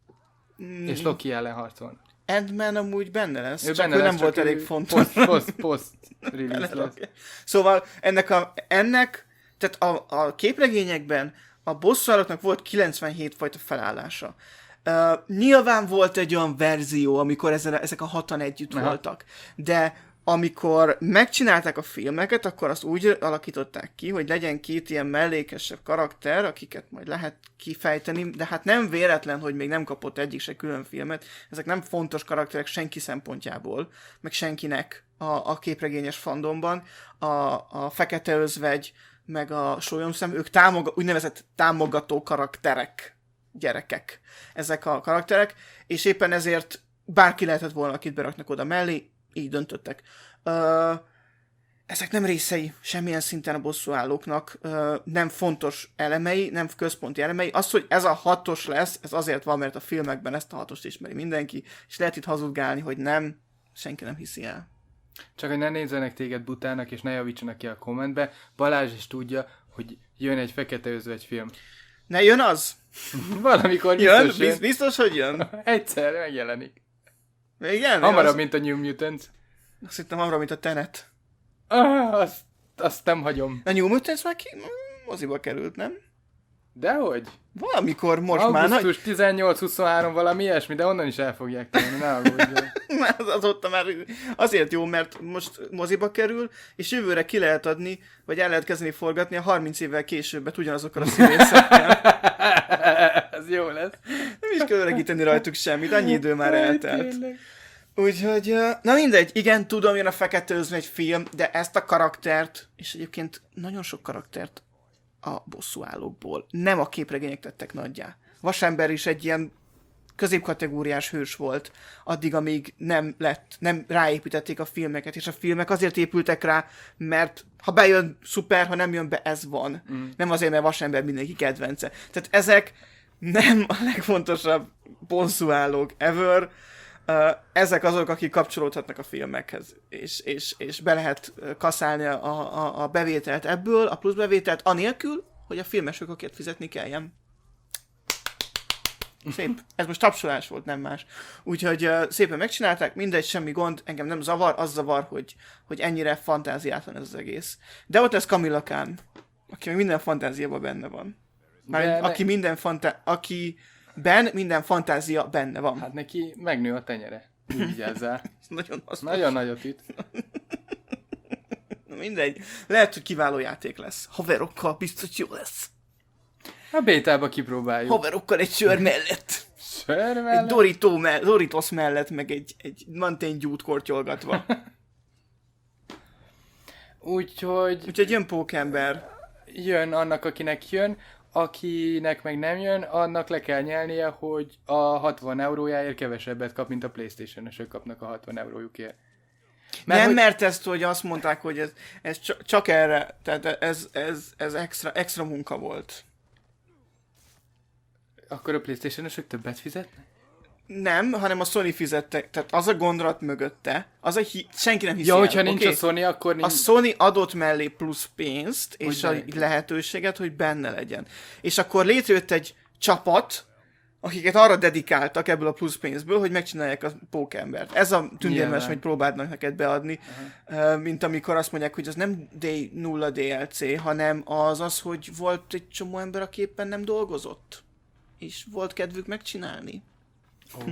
S2: Mm. És Loki ellen harcol.
S1: Ant-Man amúgy benne lesz,
S2: ő
S1: csak
S2: benne
S1: ő
S2: lesz,
S1: nem volt elég fontos.
S2: Post, post, post release lesz.
S1: Szóval ennek a, ennek, tehát a, a képregényekben a bosszúállóknak volt kilencvenhét fajta felállása. Uh, nyilván volt egy olyan verzió, amikor ezen, ezek a hatan együtt Aha. voltak, de amikor megcsinálták a filmeket, akkor azt úgy alakították ki, hogy legyen két ilyen mellékesebb karakter, akiket majd lehet kifejteni, de hát nem véletlen, hogy még nem kapott egyik se külön filmet. Ezek nem fontos karakterek senki szempontjából, meg senkinek a, a képregényes fandomban. A, a Fekete Özvegy, meg a Sólyomszem, ők támoga- úgynevezett támogató karakterek. Gyerekek, ezek a karakterek, és éppen ezért bárki lehetett volna, akit beraknak oda mellé, így döntöttek. Uh, ezek nem részei semmilyen szinten a bosszúállóknak, uh, nem fontos elemei, nem központi elemei. Az, hogy ez a hatos lesz, ez azért van, mert a filmekben ezt a hatost ismeri mindenki, és lehet itt hazudgálni, hogy nem, senki nem hiszi el.
S2: Csak hogy ne nézzenek téged butának, és ne javítsanak ki a kommentbe, Balázs is tudja, hogy jön egy Fekete Özvegy film.
S1: Ne jön az?
S2: Valamikor biztos
S1: jön.
S2: jön.
S1: Biz- biztos, hogy jön.
S2: Egyszer megjelenik.
S1: Igen?
S2: Hamarabb,
S1: az...
S2: mint a New Mutants.
S1: Azt hittem hamarabb, mint a Tenet.
S2: Ah, azt, azt nem hagyom.
S1: A New Mutants már ki... moziba került, nem?
S2: Dehogy?
S1: Valamikor most
S2: Augusztus
S1: már...
S2: Augusztus tizennyolc huszonhárom valami ilyesmi, de onnan is el fogják tenni, ne aggódjon.
S1: az, azóta már azért jó, mert most moziba kerül, és jövőre ki lehet adni, vagy el lehet kezdeni forgatni a harminc évvel későbbet ugyanazokkal a színészekkel.
S2: Ez jó lesz.
S1: Nem is kell öregíteni rajtuk semmit, annyi idő már eltelt. Úgyhogy, ö, na mindegy, igen, tudom, jön a feketőzni egy film, de ezt a karaktert, és egyébként nagyon sok karaktert a bosszúállókból nem a képregények tettek nagyjá. Vasember is egy ilyen középkategóriás hős volt, addig, amíg nem lett, nem ráépítették a filmeket, és a filmek azért épültek rá, mert ha bejön, szuper, ha nem jön be, ez van. Mm. Nem azért, mert Vasember mindenki kedvence. Tehát ezek nem a legfontosabb bosszúállók ever, Uh, ezek azok, akik kapcsolódhatnak a filmekhez, és, és, és be lehet kaszálni a, a, a bevételt ebből, a plusz bevételt, anélkül, hogy a filmesokért fizetni kelljen. Szép. Ez most tapsolás volt, nem más. Úgyhogy uh, szépen megcsinálták, mindegy, semmi gond, engem nem zavar, az zavar, hogy, hogy ennyire fantáziátlan ez az egész. De ott ez Camilla Khan, aki még minden fantáziában benne van. Már, ne... aki minden fantá... aki Ben minden fantázia benne van.
S2: Hát neki megnő a tenyere. Úgy vigyázzál.
S1: Nagyon hasznos.
S2: Nagyon nagyot üt.
S1: Mindegy. Lehet, hogy kiváló játék lesz. Haverokkal biztos jó lesz.
S2: A bétába kipróbáljuk.
S1: Haverokkal egy sör mellett.
S2: Sör mellett?
S1: Egy Dorito me- Doritos mellett, meg egy, egy Mountain Dew-t kortyolgatva.
S2: Úgyhogy...
S1: Úgyhogy jön Pókember.
S2: Jön annak, akinek jön. Akinek meg nem jön, annak le kell nyelnie, hogy a hatvan eurójáért kevesebbet kap, mint a PlayStation-ösök kapnak a hatvan eurójukért.
S1: Mert nem, hogy... mert ezt, hogy azt mondták, hogy ez, ez csak erre, tehát ez, ez, ez extra, extra munka volt.
S2: Akkor a PlayStation-ösök többet fizetnek?
S1: Nem, hanem a Sony fizette, tehát az a gondolat mögötte, az a hi- senki nem hiszi
S2: Ja,
S1: el.
S2: hogyha nincs
S1: okay.
S2: a Sony, akkor nincs...
S1: A Sony adott mellé plusz pénzt, és
S2: hogy
S1: a
S2: ne.
S1: lehetőséget, hogy benne legyen. És akkor létrejött egy csapat, akiket arra dedikáltak ebből a plusz pénzből, hogy megcsinálják a Pókembert. Ez a tündérmes, hogy próbálnak neked beadni, uh-huh. mint amikor azt mondják, hogy az nem Day nulla dé el cé, hanem az az, hogy volt egy csomó ember, aki éppen nem dolgozott. És volt kedvük megcsinálni.
S2: Oh.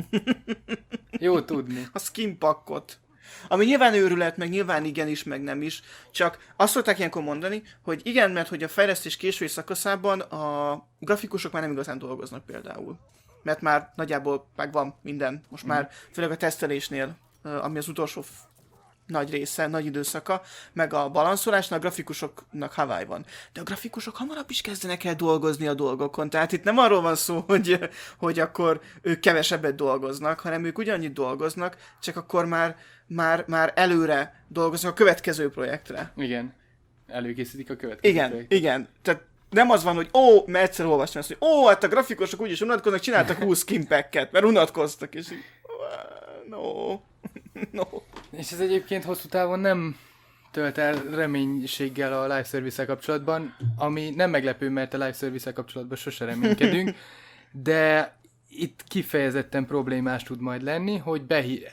S2: Jó tudni.
S1: A skin pakkot. Ami nyilván őrület, meg nyilván igenis, meg nem is. Csak azt szokták ilyenkor mondani, hogy igen, mert hogy a fejlesztés késői szakaszában a grafikusok már nem igazán dolgoznak például. Mert már nagyjából megvan minden. Most mm. már főleg a tesztelésnél, ami az utolsó f- nagy része, nagy időszaka, meg a balanszolásnál a grafikusoknak Hawaii van. De a grafikusok hamarabb is kezdenek el dolgozni a dolgokon. Tehát itt nem arról van szó, hogy, hogy akkor ők kevesebbet dolgoznak, hanem ők ugyanannyit dolgoznak, csak akkor már, már, már előre dolgoznak a következő projektre.
S2: Igen. Előkészítik a következő
S1: igen,
S2: projektre.
S1: Igen, tehát nem az van, hogy ó, mert egyszer olvastam ezt, hogy ó, hát a grafikusok úgyis unatkoznak, csináltak húsz skinpacket, mert unatkoztak, és így, no... No.
S2: És ez egyébként hosszú távon nem tölt el reménységgel a live service-el kapcsolatban, ami nem meglepő, mert a live service-el kapcsolatban sose reménykedünk, de itt kifejezetten problémás tud majd lenni, hogy behi-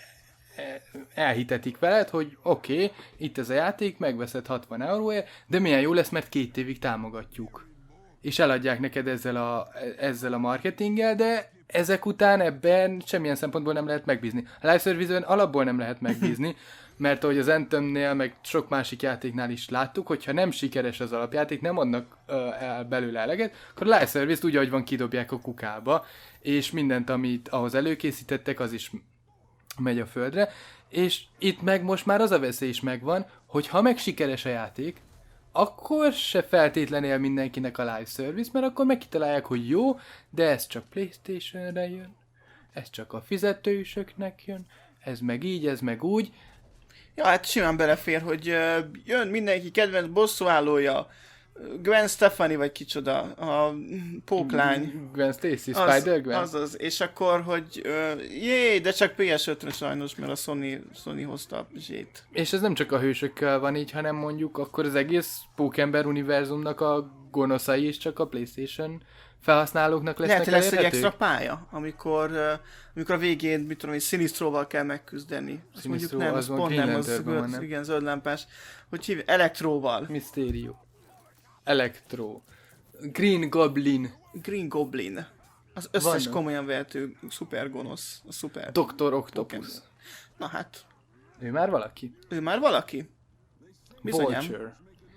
S2: elhitetik veled, hogy oké, okay, itt ez a játék, megveszed hatvan euróért, de milyen jó lesz, mert két évig támogatjuk. És eladják neked ezzel a, ezzel a marketinggel, de ezek után ebben semmilyen szempontból nem lehet megbízni. A live service-ben alapból nem lehet megbízni, mert ahogy az Anthemnél, meg sok másik játéknál is láttuk, hogyha nem sikeres az alapjáték, nem adnak uh, el belőle eleget, akkor a live service-t úgy, ahogy van, kidobják a kukába, és mindent, amit ahhoz előkészítettek, az is megy a földre. És itt meg most már az a veszély is megvan, hogy ha meg sikeres a játék, akkor se feltétlenül él mindenkinek a live service, mert akkor megkitalálják, hogy jó, de ez csak PlayStation-re jön, ez csak a fizetősöknek jön, ez meg így, ez meg úgy.
S1: Ja, hát simán belefér, hogy uh, jön mindenki kedvenc bosszúállója, Gwen Stefani vagy kicsoda, a póklány.
S2: Gwen Stacy, Spider-Gwen?
S1: Az, az, és akkor, hogy uh, jé, de csak pé es ötre sajnos, mert a Sony, Sony hozta a zsét.
S2: És ez nem csak a hősökkel van így, hanem mondjuk akkor az egész Pókember univerzumnak a gonoszai is csak a PlayStation felhasználóknak lesznek
S1: elérhetők. Lehet, lesz egy extra pálya, amikor, uh, amikor a végén, mit tudom én, Sinistróval kell megküzdeni. Azt mondjuk nem, az, az pont nem, az zöld, igen, zöld lámpás. Hogy hívja? Elektróval.
S2: Mysterio. Electro. Green Goblin.
S1: Green Goblin. Az összes
S2: Vannak.
S1: komolyan vehető szuper gonosz. A szuper.
S2: doktor Octopus.
S1: Na hát.
S2: Ő már valaki?
S1: Ő már valaki? Bizonyám.
S2: Vulture.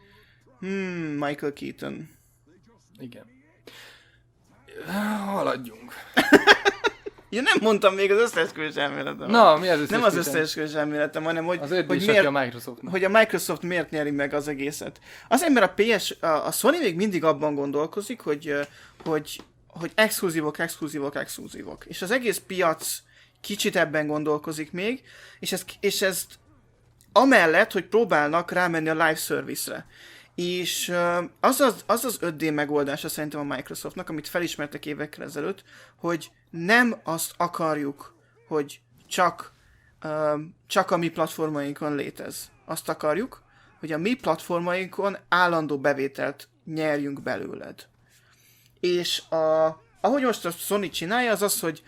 S1: Hmm, Michael Keaton.
S2: Igen. Haladjunk.
S1: Ja, nem mondtam még az összeesküvés elméletem.
S2: Na, mi az összeesküvés?
S1: Nem az összeesküvés elméletem, hanem hogy,
S2: az
S1: hogy, miért,
S2: a Microsoftnak.
S1: hogy a Microsoft miért nyeri meg az egészet. Azért, mert a pé es, a, a Sony még mindig abban gondolkozik, hogy, hogy, hogy exkluzívok, exkluzívok, exkluzívok. És az egész piac kicsit ebben gondolkozik még, és ezt, és ezt amellett, hogy próbálnak rámenni a live service-re. És az az, az az öt dé megoldása szerintem a Microsoftnak, amit felismertek évekkel ezelőtt, hogy nem azt akarjuk, hogy csak, csak a mi platformainkon létez. Azt akarjuk, hogy a mi platformainkon állandó bevételt nyerjünk belőled. És a, ahogy most a Sony csinálja, az az, hogy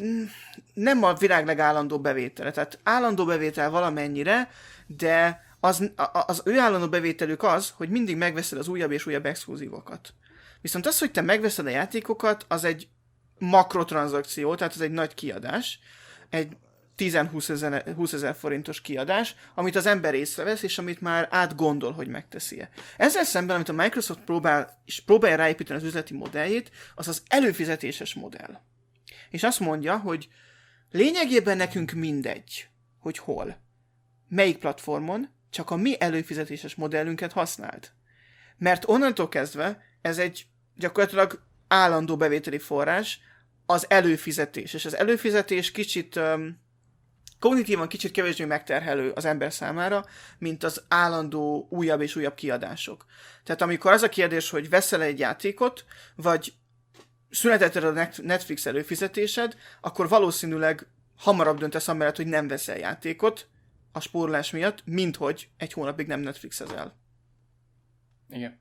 S1: nem a világ legállandóbb bevétele. Tehát állandó bevétel valamennyire, de az, az ő állandó bevételük az, hogy mindig megveszed az újabb és újabb exkluzívokat. Viszont az, hogy te megveszed a játékokat, az egy makrotranszakció, tehát ez egy nagy kiadás, egy tíz-húsz ezer forintos kiadás, amit az ember észrevesz, és amit már átgondol, hogy megteszi-e. Ezzel szemben, amit a Microsoft próbál, és próbálja ráépíteni az üzleti modelljét, az az előfizetéses modell. És azt mondja, hogy lényegében nekünk mindegy, hogy hol, melyik platformon, csak a mi előfizetéses modellünket használd. Mert onnantól kezdve ez egy gyakorlatilag állandó bevételi forrás, az előfizetés. És az előfizetés kicsit um, kognitívan kicsit kevésbé megterhelő az ember számára, mint az állandó újabb és újabb kiadások. Tehát amikor az a kérdés, hogy veszel egy játékot, vagy született a Netflix előfizetésed, akkor valószínűleg hamarabb döntesz amellett, hogy nem veszel játékot a spórolás miatt, mint hogy egy hónapig nem Netflixezel.
S2: Igen.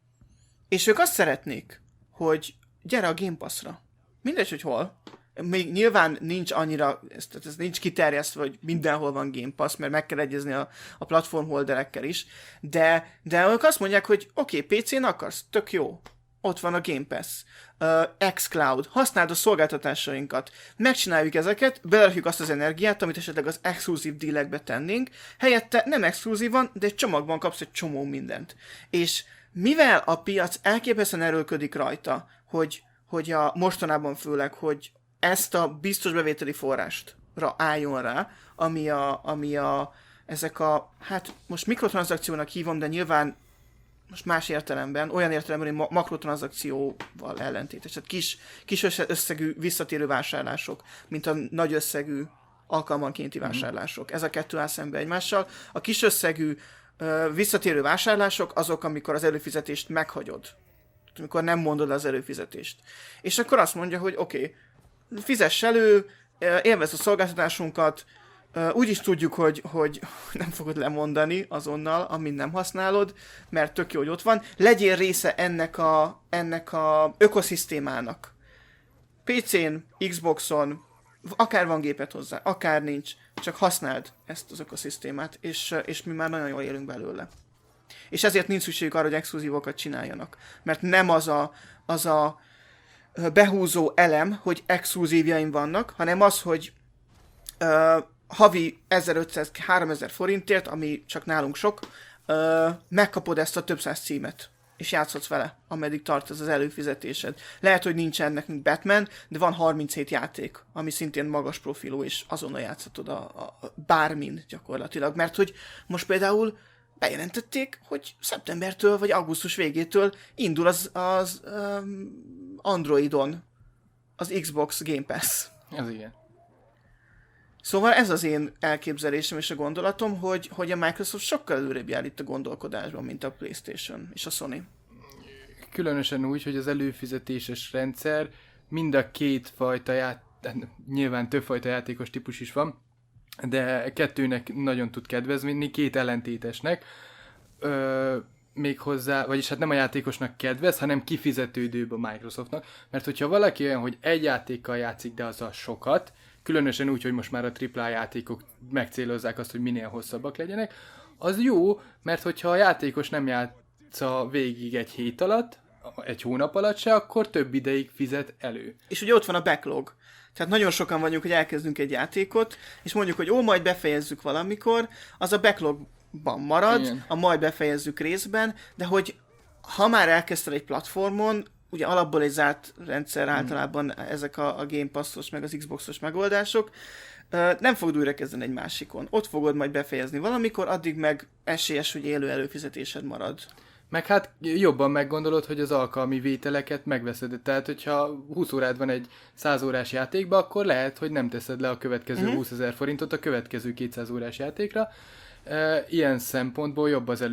S1: És ők azt szeretnék, hogy gyere a Game Pass-ra. Mindegy, hogy hol. Még nyilván nincs annyira, ez, ez nincs kiterjesztve, hogy mindenhol van Game Pass, mert meg kell egyezni a, a platformholderekkel is, de, de ők azt mondják, hogy oké, okay, pé cén akarsz, tök jó. Ott van a Game Pass, uh, xCloud, használd a szolgáltatásainkat, megcsináljuk ezeket, belerakjuk azt az energiát, amit esetleg az exkluzív dealekbe tennénk, helyette nem exkluzívan, de egy csomagban kapsz egy csomó mindent. És mivel a piac elképesztően erőlködik rajta, hogy, hogy a mostanában főleg, hogy ezt a biztos bevételi forrástra álljon rá, ami a, ami a ezek a, hát most mikrotranszakciónak hívom, de nyilván most más értelemben, olyan értelemben, hogy makrotranszakcióval ellentétes. Tehát kis, kis összegű visszatérő vásárlások, mint a nagy összegű alkalmankénti vásárlások. Ez a kettő áll szembe egymással. A kis összegű uh, visszatérő vásárlások azok, amikor az előfizetést meghagyod. Amikor nem mondod az előfizetést. És akkor azt mondja, hogy oké, okay, fizess elő, élvezd a szolgáltatásunkat, Uh, úgy is tudjuk, hogy, hogy nem fogod lemondani azonnal, amint nem használod, mert tök jó, hogy ott van. Legyél része ennek a, ennek a ökoszisztémának. pé cén, Xboxon, akár van géped hozzá, akár nincs, csak használd ezt az ökoszisztémát, és, és mi már nagyon jól élünk belőle. És ezért nincs szükségük arra, hogy exkluzívokat csináljanak. Mert nem az a, az a behúzó elem, hogy exkluzívjaim vannak, hanem az, hogy uh, havi ezerötszáz-háromezer forintért, ami csak nálunk sok, ö, megkapod ezt a több száz címet, és játszhatsz vele, ameddig tart ez az előfizetésed. Lehet, hogy nincsen nekünk Batman, de van harminchét játék, ami szintén magas profilú, és azonnal játszhatod a, a bármin gyakorlatilag. Mert hogy most például bejelentették, hogy szeptembertől, vagy augusztus végétől indul az, az um, Androidon az Xbox Game Pass.
S2: Ez igen.
S1: Szóval ez az én elképzelésem és a gondolatom, hogy, hogy a Microsoft sokkal előrébb jár itt a gondolkodásban, mint a PlayStation és a Sony.
S2: Különösen úgy, hogy az előfizetéses rendszer mind a két fajta ját... nyilván többfajta játékos típus is van, de kettőnek nagyon tud kedvezni, két ellentétesnek. Ö, még hozzá, vagyis hát nem a játékosnak kedvez, hanem kifizetődőbb a Microsoftnak, mert hogyha valaki olyan, hogy egy játékkal játszik, de azzal sokat, különösen úgy, hogy most már a tripla á játékok megcélozzák azt, hogy minél hosszabbak legyenek, az jó, mert hogyha a játékos nem játsza végig egy hét alatt, egy hónap alatt se, akkor több ideig fizet elő.
S1: És ugye ott van a backlog. Tehát nagyon sokan vagyunk, hogy elkezdünk egy játékot, és mondjuk, hogy ó, majd befejezzük valamikor, az a backlogban marad, igen. A majd befejezzük részben, de hogy ha már elkezdted egy platformon, ugye alapból egy zárt rendszer általában ezek a, a Game Passos meg az Xboxos megoldások, nem fogod újra kezdeni egy másikon. Ott fogod majd befejezni valamikor, addig meg esélyes, hogy élő előfizetésed marad.
S2: Meg hát jobban meggondolod, hogy az alkalmi vételeket megveszed. Tehát, hogyha húsz órád van egy száz órás játékba, akkor lehet, hogy nem teszed le a következő mm-hmm. húszezer forintot a következő kétszáz órás játékra. Ilyen szempontból jobb az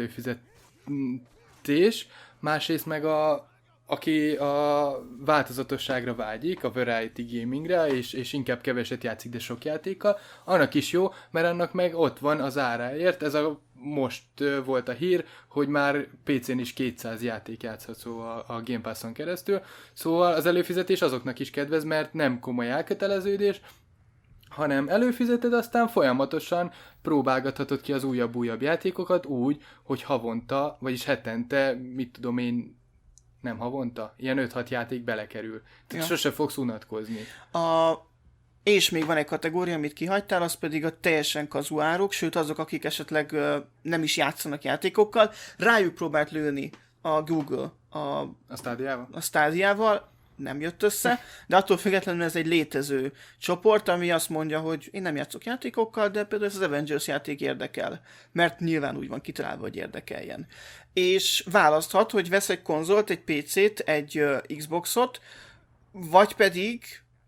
S2: előfizetés. Másrészt meg a aki a változatosságra vágyik, a variety gamingre, és, és inkább keveset játszik, de sok játékkal, annak is jó, mert annak meg ott van az áráért. Ez a most uh, volt a hír, hogy már pé cén is kétszáz játék játszható a, a Game Passon keresztül, szóval az előfizetés azoknak is kedvez, mert nem komoly elköteleződés, hanem előfizeted, aztán folyamatosan próbálgathatod ki az újabb-újabb játékokat úgy, hogy havonta, vagyis hetente, mit tudom én, nem havonta, ilyen öt-hat játék belekerül. Tehát ja. Sose fogsz unatkozni.
S1: A... És még van egy kategória, amit kihagytál, az pedig a teljesen kazuárok, sőt azok, akik esetleg uh, nem is játszanak játékokkal. Rájuk próbált lőni a Google a,
S2: a Stadiával.
S1: A Stadiával, nem jött össze, de attól függetlenül ez egy létező csoport, ami azt mondja, hogy én nem játszok játékokkal, de például ez az Avengers játék érdekel, mert nyilván úgy van kitalálva, hogy érdekeljen. És választhat, hogy vesz egy konzolt, egy pé cét, egy uh, Xboxot, vagy pedig,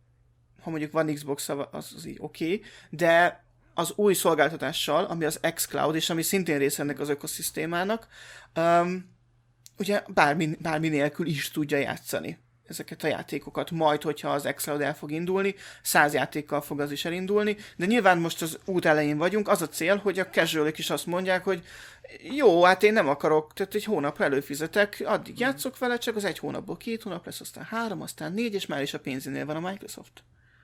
S1: ha mondjuk van Xbox, az, az oké, okay, de az új szolgáltatással, ami az xCloud, és ami szintén része ennek az ökoszisztémának, um, ugye bármi, bármi nélkül is tudja játszani ezeket a játékokat, majd, hogyha az xCloud el fog indulni, száz játékkal fog az is elindulni, de nyilván most az út elején vagyunk, az a cél, hogy a casualok is azt mondják, hogy jó, hát én nem akarok, tehát egy hónapra előfizetek, addig játszok vele, csak az egy hónapból két hónap lesz, aztán három, aztán négy, és már is a pénzénél van a Microsoft.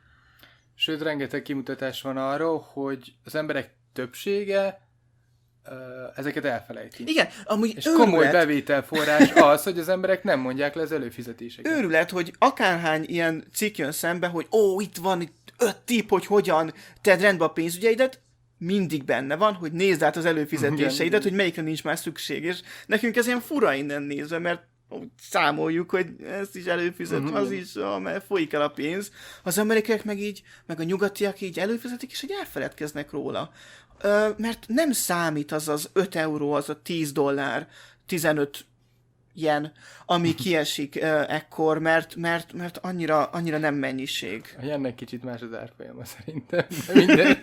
S2: Sőt, rengeteg kimutatás van arról, hogy az emberek többsége uh, ezeket elfelejti.
S1: Igen, amúgy
S2: és
S1: őrület.
S2: Komoly bevételforrás az, hogy az emberek nem mondják le az előfizetéseket.
S1: Őrület, hogy akárhány ilyen cikk jön szembe, hogy ó, itt van itt öt tipp, hogy hogyan tedd rendbe a pénzügyeidet, mindig benne van, hogy nézd át az előfizetéseidet, hogy melyikre nincs már szükség, és nekünk ez ilyen fura innen nézve, mert számoljuk, hogy ezt is előfizet, uh-huh. az is, mert folyik el a pénz. Az amerikaiak meg így, meg a nyugatiak így előfizetik, és hogy elfeledkeznek róla. Ö, mert nem számít az az öt euró, az a tíz dollár, tizenöt yen, ami kiesik ö, ekkor, mert, mert, mert annyira, annyira nem mennyiség.
S2: A jennek kicsit más az árfolyama szerintem, de minden.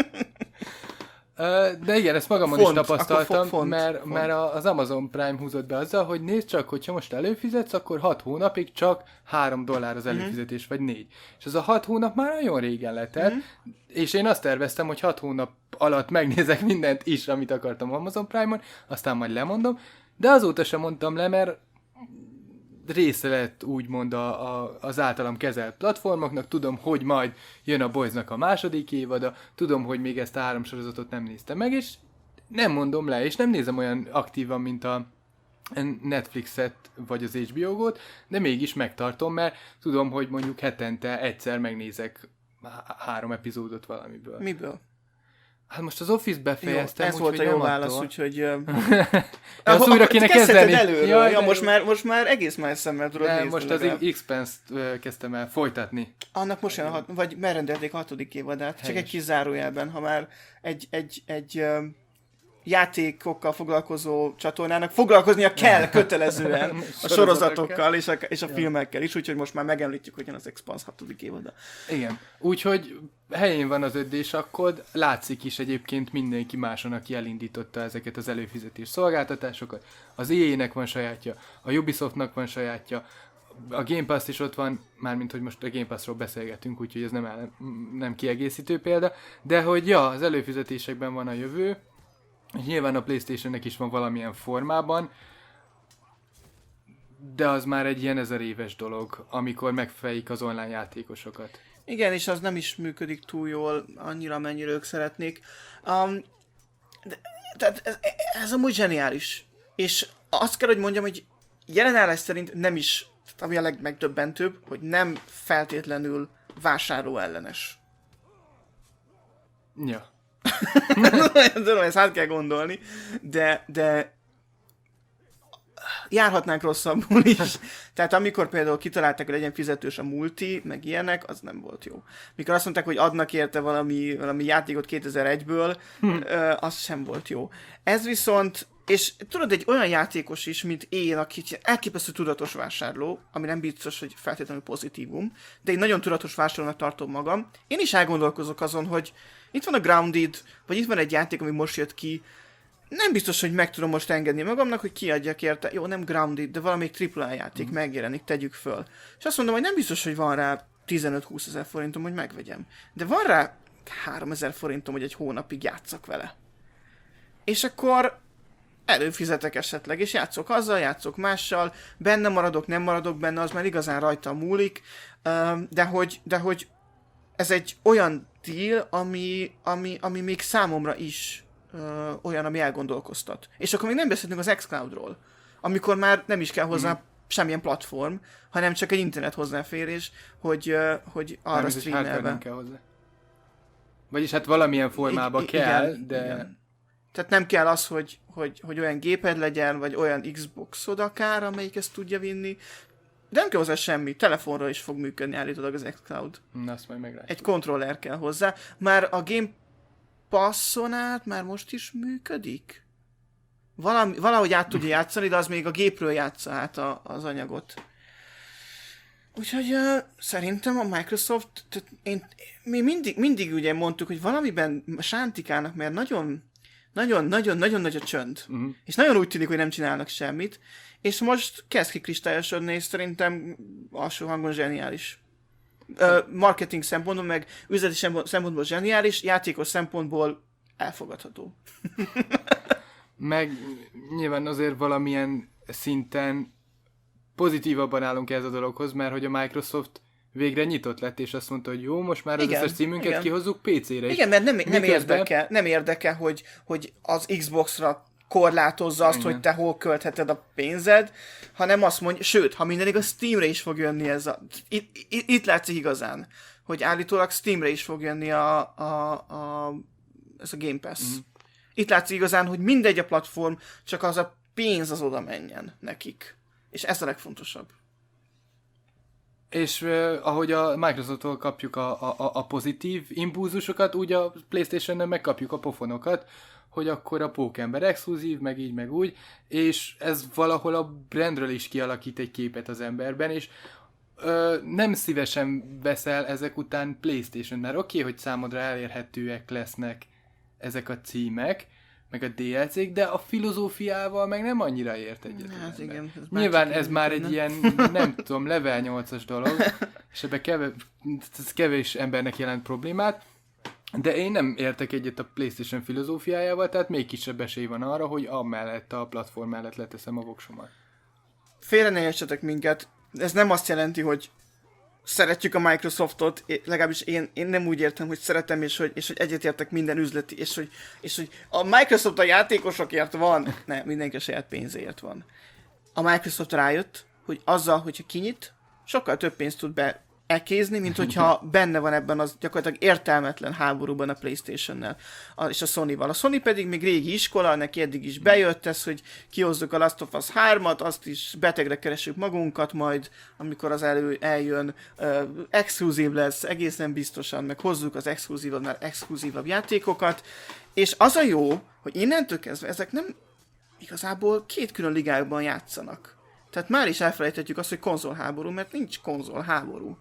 S2: De igen, ezt magamon font, is tapasztaltam, font, mert, font. mert az Amazon Prime húzott be azzal, hogy nézd csak, hogyha most előfizetsz, akkor hat hónapig csak három dollár az előfizetés, mm-hmm. vagy négy. És az a hat hónap már nagyon régen letelt, mm-hmm. és én azt terveztem, hogy hat hónap alatt megnézek mindent is, amit akartam Amazon Prime-on, aztán majd lemondom, de azóta sem mondtam le, mert része lett úgymond a, a, az általam kezelt platformoknak, tudom, hogy majd jön a Boysnak a második évada, tudom, hogy még ezt a három sorozatot nem néztem meg, és nem mondom le, és nem nézem olyan aktívan, mint a Netflixet vagy az há bé ó-got, de mégis megtartom, mert tudom, hogy mondjuk hetente egyszer megnézek három epizódot valamiből.
S1: Miből?
S2: Hát most az Office befejeztem,
S1: jó, ez volt a jó válasz, úgyhogy...
S2: ja, azt újra kéne kezdeni.
S1: Előről. Ja, ja, most, már, most már egész más szemmel tudod nézni.
S2: Most az Expanse-t kezdtem el folytatni.
S1: Annak most jön, vagy megrendelték a hatodik évadát. Csak Helyes. Egy kis zárójelben, ha már egy, egy, egy um, játékokkal foglalkozó csatornának foglalkoznia kell kötelezően a sorozatokkal és a, és a ja. filmekkel is, úgyhogy most már megemlítjük, hogy jön az Expanse hatodik évada.
S2: Igen, úgyhogy helyén van az öddésakkod, látszik is egyébként mindenki máson, aki elindította ezeket az előfizetés szolgáltatásokat. Az é á-nek van sajátja, a Ubisoftnak van sajátja, a Game Pass is ott van, mármint hogy most a Game Passról beszélgetünk, úgyhogy ez nem, el, nem kiegészítő példa, de hogy ja, az előfizetésekben van a jövő, nyilván a PlayStation-nek is van valamilyen formában, de az már egy ilyen ezer éves dolog, amikor megfejik az online játékosokat.
S1: Igen, és az nem is működik túl jól, annyira, mennyire ők szeretnék. Um, de, tehát ez, ez amúgy zseniális. És azt kell, hogy mondjam, hogy jelenállás szerint nem is, ami a legmegdöbbentőbb, hogy nem feltétlenül vásárló ellenes.
S2: Ja.
S1: Tudom, ezt át kell gondolni, de, de járhatnánk rosszabbul is. Tehát amikor például kitalálták, hogy legyen fizetős a multi, meg ilyenek, az nem volt jó. Mikor azt mondták, hogy adnak érte valami, valami játékot kétezer-egyből, hm. az sem volt jó. Ez viszont, és tudod, egy olyan játékos is, mint én, aki elképesztő tudatos vásárló, ami nem biztos, hogy feltétlenül pozitívum, de én nagyon tudatos vásárlónak tartom magam. Én is elgondolkozok azon, hogy itt van a Grounded, vagy itt van egy játék, ami most jött ki, nem biztos, hogy meg tudom most engedni magamnak, hogy kiadjak érte, jó, nem Grounded, de valamelyik tripla á játék mm. megjelenik, tegyük föl. És azt mondom, hogy nem biztos, hogy van rá tizenöt-húsz ezer forintom, hogy megvegyem. De van rá háromezer forintom, hogy egy hónapig játszak vele. És akkor előfizetek esetleg, és játszok azzal, játszok mással, benne maradok, nem maradok benne, az már igazán rajta múlik, de hogy, de hogy ez egy olyan deal, ami, ami, ami még számomra is Ö, olyan, ami elgondolkoztat. És akkor még nem beszéltünk az xCloud-ról, amikor már nem is kell hozzá mm. semmilyen platform, hanem csak egy internet hozzáférés, hogy, ö, hogy arra
S2: nem,
S1: streamelve.
S2: Nem kell hozzá. Vagyis hát valamilyen formában I- kell, igen, de...
S1: Igen. Tehát nem kell az, hogy, hogy, hogy olyan géped legyen, vagy olyan Xboxod akár, amelyik ezt tudja vinni. De nem kell hozzá semmi. Telefonról is fog működni állítólag az xCloud.
S2: Na, azt majd meglátjuk.
S1: Egy kontroller kell hozzá. Már a Game Passon át már most is működik? Valami, valahogy át tudja játszani, de az még a gépről játsza át a, az anyagot. Úgyhogy uh, szerintem a Microsoft, tehát én, mi mindig, mindig ugye mondtuk, hogy valamiben sántikának, mert nagyon, nagyon, nagyon, nagyon nagy a csönd. Uh-huh. És nagyon úgy tűnik, hogy nem csinálnak semmit. És most kezd ki kristályosodni, és szerintem alsó hangon zseniális. Uh, marketing szempontból, meg üzleti szempontból zseniális, játékos szempontból elfogadható.
S2: Meg nyilván azért valamilyen szinten pozitívabban állunk ez a dologhoz, mert hogy a Microsoft végre nyitott lett, és azt mondta, hogy jó, most már az igen, összes címünket igen. kihozzuk pé cére is.
S1: Igen, mert nem, nem érdekel, nem érdekel hogy, hogy az Xboxra korlátozza azt, igen. hogy te hol költheted a pénzed, hanem azt mondja, sőt, ha minden igaz, Steamre is fog jönni ez a... Itt, itt, itt látszik igazán, hogy állítólag Steamre is fog jönni a, a, a, ez a Game Pass. Mm. Itt látszik igazán, hogy mindegy a platform, csak az a pénz az oda menjen nekik. És ez a legfontosabb.
S2: És uh, ahogy a Microsofttól kapjuk a, a, a pozitív impulzusokat, úgy a PlayStation-nel megkapjuk a pofonokat, hogy akkor a Pókember exkluzív, meg így, meg úgy, és ez valahol a brandről is kialakít egy képet az emberben, és ö, nem szívesen veszel ezek után PlayStation, mert oké, okay, hogy számodra elérhetőek lesznek ezek a címek, meg a dé el cék, de a filozófiával meg nem annyira ért egyet.
S1: Hát igen, ez
S2: nyilván ez már egy ilyen, nem tudom, level nyolcas dolog, és ebben kevés, kevés embernek jelent problémát, de én nem értek egyet a PlayStation filozófiájával, tehát még kisebb esély van arra, hogy amellett a platform mellett leteszem a voksomat.
S1: Félre ne értsetek minket, ez nem azt jelenti, hogy szeretjük a Microsoftot, legalábbis én, én nem úgy értem, hogy szeretem, és hogy, és hogy egyetértek minden üzleti, és hogy, és hogy a Microsoft a játékosokért van, ne, mindenki a saját pénzéért van. A Microsoft rájött, hogy azzal, hogyha kinyit, sokkal több pénzt tud be ekézni, mint hogyha benne van ebben az gyakorlatilag értelmetlen háborúban a PlayStation-nel a, és a Sony-val. A Sony pedig még régi iskola, neki eddig is bejött ez, hogy kihozzuk a Last of Us hármat, azt is betegre keresünk magunkat, majd amikor az elő eljön, uh, exkluzív lesz, egészen biztosan, meg hozzuk az exkluzívabb, már exkluzívabb játékokat, és az a jó, hogy innentől kezdve ezek nem igazából két külön ligákban játszanak. Tehát már is elfelejthetjük azt, hogy konzolháború, mert nincs konzolháború.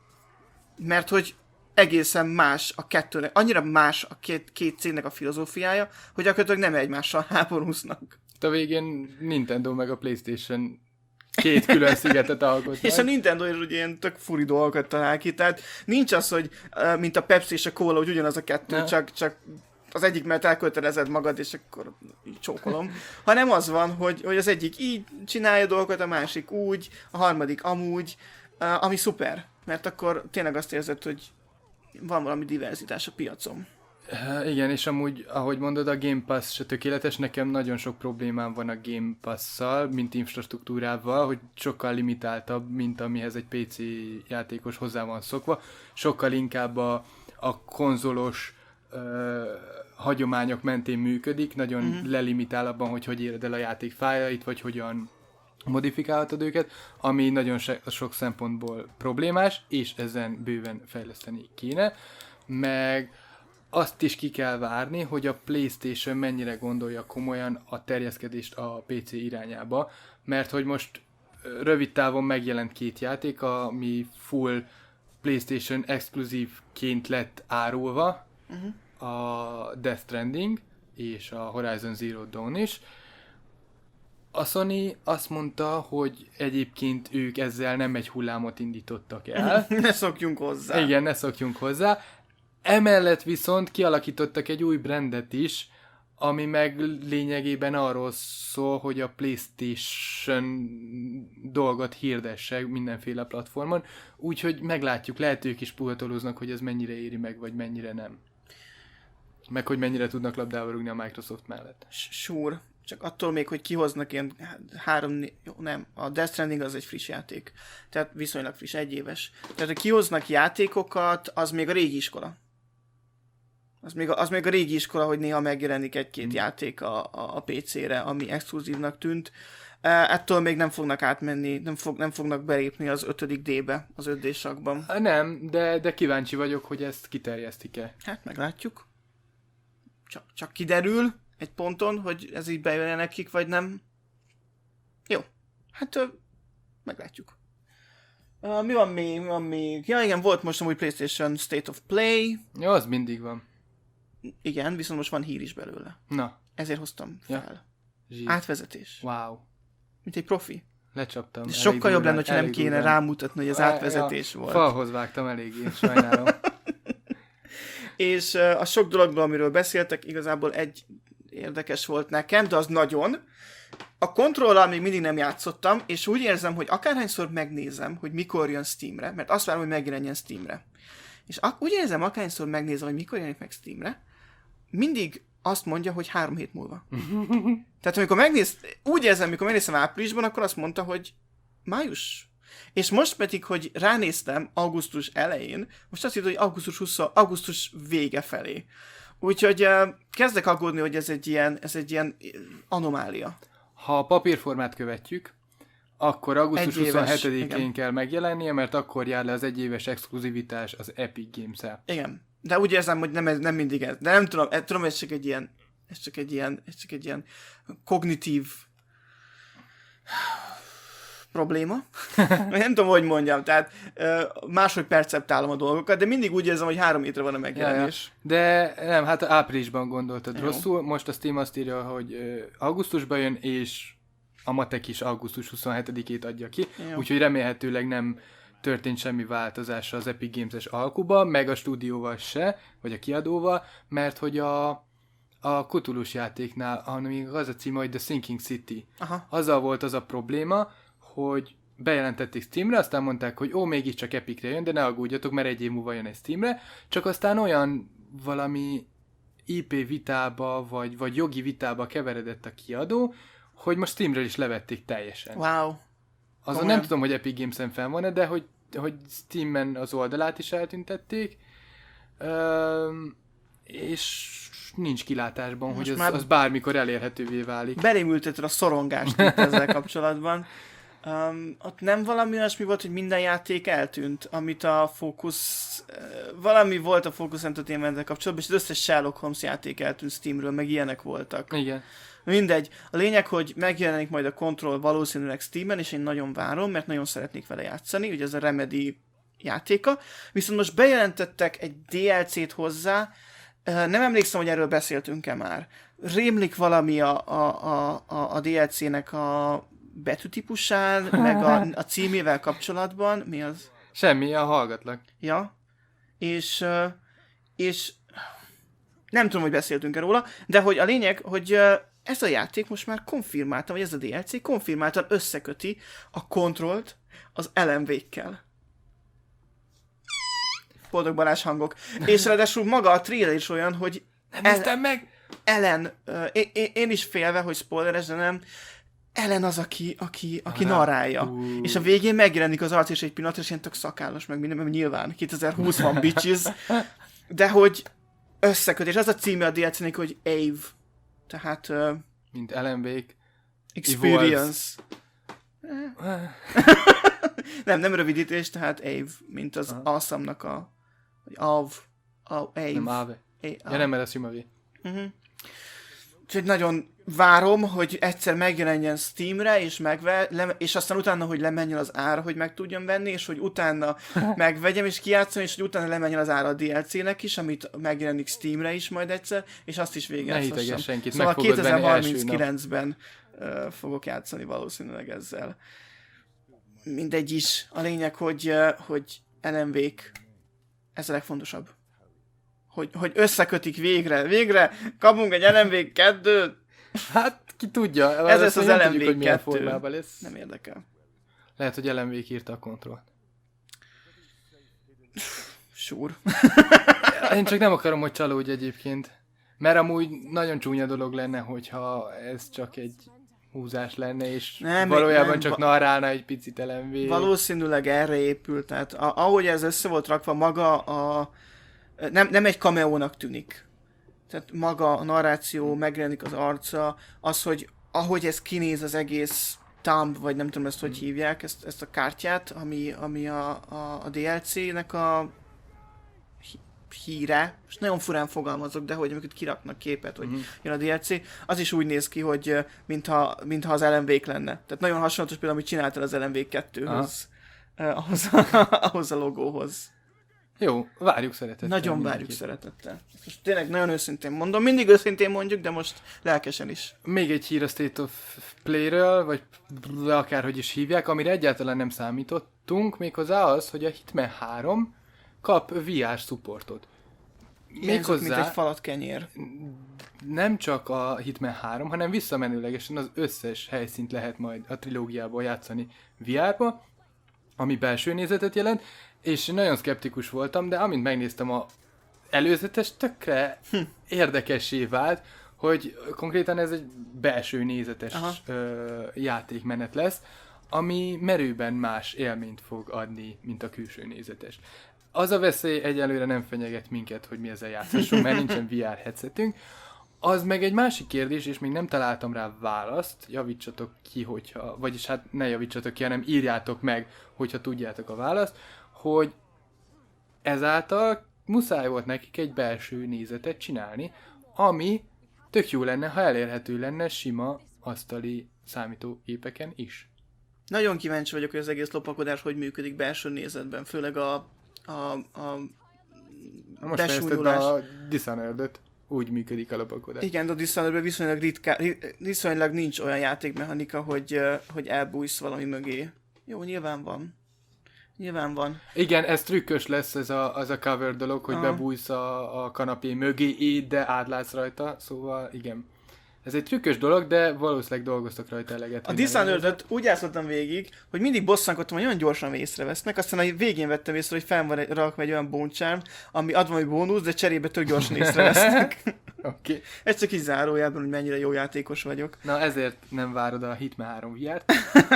S1: Mert hogy egészen más a kettőnek, annyira más a két, két cégnek a filozófiája, hogy gyakorlatilag nem egymással háborúznak.
S2: A végén Nintendo meg a PlayStation két külön szigetet alkotnak.
S1: És a Nintendo is ugye ilyen tök furi dolgokat talál ki, tehát nincs az, hogy mint a Pepsi és a Cola, hogy ugyanaz a kettő, csak, csak az egyik mert elkötelezed magad, és akkor így csókolom, hanem az van, hogy, hogy az egyik így csinálja dolgokat, a másik úgy, a harmadik amúgy, ami szuper, mert akkor tényleg azt érzed, hogy van valami diverzitás a piacon.
S2: Igen, és amúgy, ahogy mondod, a Game Pass se tökéletes, nekem nagyon sok problémám van a Game Pass-szal, mint infrastruktúrával, hogy sokkal limitáltabb, mint amihez egy pé cé játékos hozzá van szokva, sokkal inkább a, a konzolos Uh, hagyományok mentén működik, nagyon uh-huh. lelimitál abban, hogy hogy éred el a játék fájlait, vagy hogyan modifikálhatod őket, ami nagyon se- sok szempontból problémás, és ezen bőven fejleszteni kéne, meg azt is ki kell várni, hogy a PlayStation mennyire gondolja komolyan a terjeszkedést a pé cé irányába, mert hogy most rövid távon megjelent két játék, ami full PlayStation exkluzívként lett árulva, uh-huh. a Death Stranding és a Horizon Zero Dawn is. A Sony azt mondta, hogy egyébként ők ezzel nem egy hullámot indítottak el.
S1: Ne szokjunk hozzá.
S2: Igen, ne szokjunk hozzá. Emellett viszont kialakítottak egy új brandet is, ami meg lényegében arról szól, hogy a PlayStation dolgot hirdesse mindenféle platformon, úgyhogy meglátjuk, lehet ők is puhatolóznak, hogy ez mennyire éri meg, vagy mennyire nem. Meg hogy mennyire tudnak labdába rúgni a Microsoft mellett.
S1: Sure. Csak attól még, hogy kihoznak ilyen három, jó, nem, a Death Stranding az egy friss játék. Tehát viszonylag friss, egy éves. Tehát, ha kihoznak játékokat, az még a régi iskola. Az még, a, az még a régi iskola, hogy néha megjelenik egy-két hmm. játék a, a, a pé cére, ami exkluzívnak tűnt. E, ettől még nem fognak átmenni, nem, fog, nem fognak belépni az ötödik dé-be, az öt dé-sakban.
S2: Nem, de, de kíváncsi vagyok, hogy ezt kiterjesztik-e.
S1: Hát meglátjuk. Csak, csak kiderül egy ponton, hogy ez így bejön nekik, vagy nem. Jó. Hát ö, meglátjuk. Uh, mi van még? Mi van még? Ja igen, volt most amúgy PlayStation State of Play.
S2: Ja, az mindig van.
S1: Igen, viszont most van hír is belőle.
S2: Na.
S1: Ezért hoztam fel.
S2: Ja.
S1: Átvezetés.
S2: Wow.
S1: Mint egy profi.
S2: Lecsaptam.
S1: De sokkal jobb lenne, ha nem kéne durán. Rámutatni, hogy az átvezetés
S2: ja,
S1: volt.
S2: Falhoz vágtam eléggé, sajnálom.
S1: És uh, a sok dologból, amiről beszéltek, igazából egy érdekes volt nekem, de az nagyon. A Controllal még mindig nem játszottam, és úgy érzem, hogy akárhányszor megnézem, hogy mikor jön Steamre, mert azt várom, hogy megjelenjen Steamre. És ak- úgy érzem, akárhányszor megnézem, hogy mikor jelenik meg Steamre, mindig azt mondja, hogy három hét múlva. Tehát amikor megnéz, úgy érzem, amikor megnézem áprilisban, akkor azt mondta, hogy május. És most pedig, hogy ránéztem augusztus elején, most azt hiszem, hogy augusztus huszadika, augusztus vége felé. Úgyhogy uh, kezdek aggódni, hogy ez egy ilyen, ez egy ilyen anomália.
S2: Ha a papírformát követjük, akkor augusztus huszonhetedikén kell megjelennie, mert akkor jár le az egyéves exkluzivitás az Epic Games-el.
S1: Igen, de úgy érzem, hogy nem, nem mindig ez. De nem tudom, tudom, ez csak egy ilyen, ez csak egy ilyen, ez csak egy ilyen kognitív probléma. Nem tudom, hogy mondjam, tehát máshogy perceptálom a dolgokat, de mindig úgy érzem, hogy három hétre van a megjelenés.
S2: Ja, ja. De nem, hát áprilisban gondoltad Jó. rosszul. Most a Steam azt írja, hogy augusztusban jön, és a matek is augusztus huszonhetedikét adja ki, Jó. úgyhogy remélhetőleg nem történt semmi változásra az Epic Games-es alkuba, meg a stúdióval se, vagy a kiadóval, mert hogy a, a Cthulhu játéknál, ami az a címe, hogy The Sinking City, Aha. azzal volt az a probléma, hogy bejelentették Steamre, aztán mondták, hogy ó, mégiscsak Epicre jön, de ne aggódjatok, mert egy év múlva jön egy Steamre, csak aztán olyan valami í pé vitába, vagy, vagy jogi vitába keveredett a kiadó, hogy most Steamről is levették teljesen.
S1: Wow.
S2: Azon nem tudom, hogy Epic Games-en fenn van-e, de hogy, hogy Steamen az oldalát is eltüntették, Üm, és nincs kilátásban, most hogy az, az bármikor elérhetővé válik.
S1: Belém ülteted a szorongást itt ezzel kapcsolatban. Um, ott nem valami olyasmi volt, hogy minden játék eltűnt, amit a Focus... Uh, valami volt a Focus Entertainment-tel kapcsolatban, és az összes Sherlock Holmes játék eltűnt Steamről, meg ilyenek voltak.
S2: Igen.
S1: Mindegy. A lényeg, hogy megjelenik majd a Control valószínűleg Steamen, és én nagyon várom, mert nagyon szeretnék vele játszani, ugye ez a Remedy játéka. Viszont most bejelentettek egy dé el cét hozzá, nem emlékszem, hogy erről beszéltünk-e már. Rémlik valami a, a, a, a, a dé el cének a betűtípusán, meg a, a címével kapcsolatban. Mi az?
S2: Semmi, a hallgatlak.
S1: Ja. És, és nem tudom, hogy beszéltünk-e róla, de hogy a lényeg, hogy ez a játék most már konfirmáltan, vagy ez a dé el cé konfirmáltan összeköti a Controlt az el em vé-kkel. Boldog Balázs hangok. És ráadásul maga a trailer is olyan, hogy
S2: nem néztem meg!
S1: Ellen, uh, én, én is félve, hogy spoileres, de nem, Ellen az, aki, aki, aki narrálja. Uh. És a végén megjelenik az arc, és egy pillanatra, és ilyen tök szakállas, meg minden, mert nyilván kétezer-húsz van, bitches. De hogy összeköt, és az a címe a dé el cének, hogy Ave. Tehát... Uh,
S2: mint el em vé-k.
S1: Experience. nem, nem rövidítés, tehát Ave, mint az
S2: Aha.
S1: Awesome-nak a... Vagy Av... Ave.
S2: Nem Ave. Ja nem, mert ez sima V.
S1: Uh-huh. Úgyhogy nagyon várom, hogy egyszer megjelenjen Steamre, és, megve, le, és aztán utána, hogy lemenjen az ára, hogy meg tudjam venni, és hogy utána megvegyem, és kijátszom, és hogy utána lemenjen az ára a dé el cé-nek is, amit megjelenik Steamre is majd egyszer, és azt is végigjátszhassam.
S2: Ne hiteges senkit,
S1: szóval
S2: meg fogod venni első
S1: kétezer-harminckilencben uh, fogok játszani valószínűleg ezzel. Mindegy is. A lényeg, hogy, uh, hogy el em vé-k, ez a legfontosabb. Hogy, hogy összekötik végre. Végre kapunk egy el em vé kettőt.
S2: Hát, ki tudja.
S1: Ez lesz az el em
S2: tudjuk,
S1: vé
S2: hogy milyen
S1: kettő.
S2: formában lesz.
S1: Nem érdekel.
S2: Lehet, hogy el em vé-k írta a kontrollt.
S1: Sure.
S2: Én csak nem akarom, hogy csalódj egyébként. Mert amúgy nagyon csúnya dolog lenne, hogyha ez csak egy húzás lenne, és
S1: Nem,
S2: valójában
S1: nem,
S2: csak
S1: va-
S2: narrálna egy picit el em vé.
S1: Valószínűleg erre épült. Tehát a, ahogy ez össze volt rakva, maga a... Nem, nem egy cameónak tűnik. Tehát maga a narráció, megjelenik az arca, az, hogy ahogy ez kinéz az egész thumb, vagy nem tudom ezt hogy hívják, ezt, ezt a kártyát, ami, ami a, a, a dé el cé-nek a híre, és nagyon furán fogalmazok, de hogy amikor kiraknak képet, hogy
S2: Mhm.
S1: jön a dé el cé, az is úgy néz ki, hogy ö, mintha, mintha az el em vé-k lenne. Tehát nagyon hasonlatos például, amit csináltál az el em vé kettőhöz, ö, ahhoz, a, ahhoz a logóhoz.
S2: Jó, várjuk szeretettel.
S1: Nagyon várjuk
S2: mindenkit.
S1: szeretettel. Most tényleg nagyon őszintén mondom, mindig őszintén mondjuk, de most lelkesen is.
S2: Még egy hír a State of Play-ről, vagy akárhogy is hívják, amire egyáltalán nem számítottunk, méghozzá az, hogy a Hitman három kap vé er supportot.
S1: Hiányzott, mint egy falat kenyér.
S2: Nem csak a Hitman három, hanem visszamenőlegesen az összes helyszínt lehet majd a trilógiából játszani vé er-ba, ami belső nézetet jelent, és nagyon szkeptikus voltam, de amint megnéztem a előzetes, tökre hm. érdekessé vált, hogy konkrétan ez egy belső nézetes ö, játékmenet lesz, ami merőben más élményt fog adni, mint a külső nézetes. Az a veszély egyelőre nem fenyeget minket, hogy mi ezzel játszhassunk, mert nincsen vé er headsetünk. Az meg egy másik kérdés, és még nem találtam rá választ, javítsatok ki, hogyha, vagyis hát ne javítsatok ki, hanem írjátok meg, hogyha tudjátok a választ, hogy ezáltal muszáj volt nekik egy belső nézetet csinálni, ami tök jó lenne, ha elérhető lenne sima asztali számítógépeken is.
S1: Nagyon kíváncsi vagyok, hogy az egész lopakodás hogy működik belső nézetben, főleg a, a, a
S2: Na most fejezted be a Dishonored-öt, úgy működik a lopakodás.
S1: Igen, de a Dishonored-ben viszonylag, ritka, viszonylag nincs olyan játékmechanika, hogy, hogy elbújsz valami mögé. Jó, nyilván van. Nyilván van.
S2: Igen, ez trükkös lesz, ez a, az a cover dolog, hogy
S1: Aha.
S2: bebújsz a, a kanapé mögé, de átlátsz rajta, szóval igen. Ez egy trükkös dolog, de valószínűleg dolgoztak rajta eleget.
S1: A Dishonored-öt úgy játszottam végig, hogy mindig bosszankodtam, hogy nagyon gyorsan észrevesznek, aztán a végén vettem észre, hogy fenn van egy, rakva egy olyan boncsám, ami ad valami bónusz, de cserébe tök gyorsan észrevesznek.
S2: Oké. Okay.
S1: Ez csak így zárójában, hogy mennyire jó játékos vagyok.
S2: Na ezért nem várod a Hitman három vé er-t.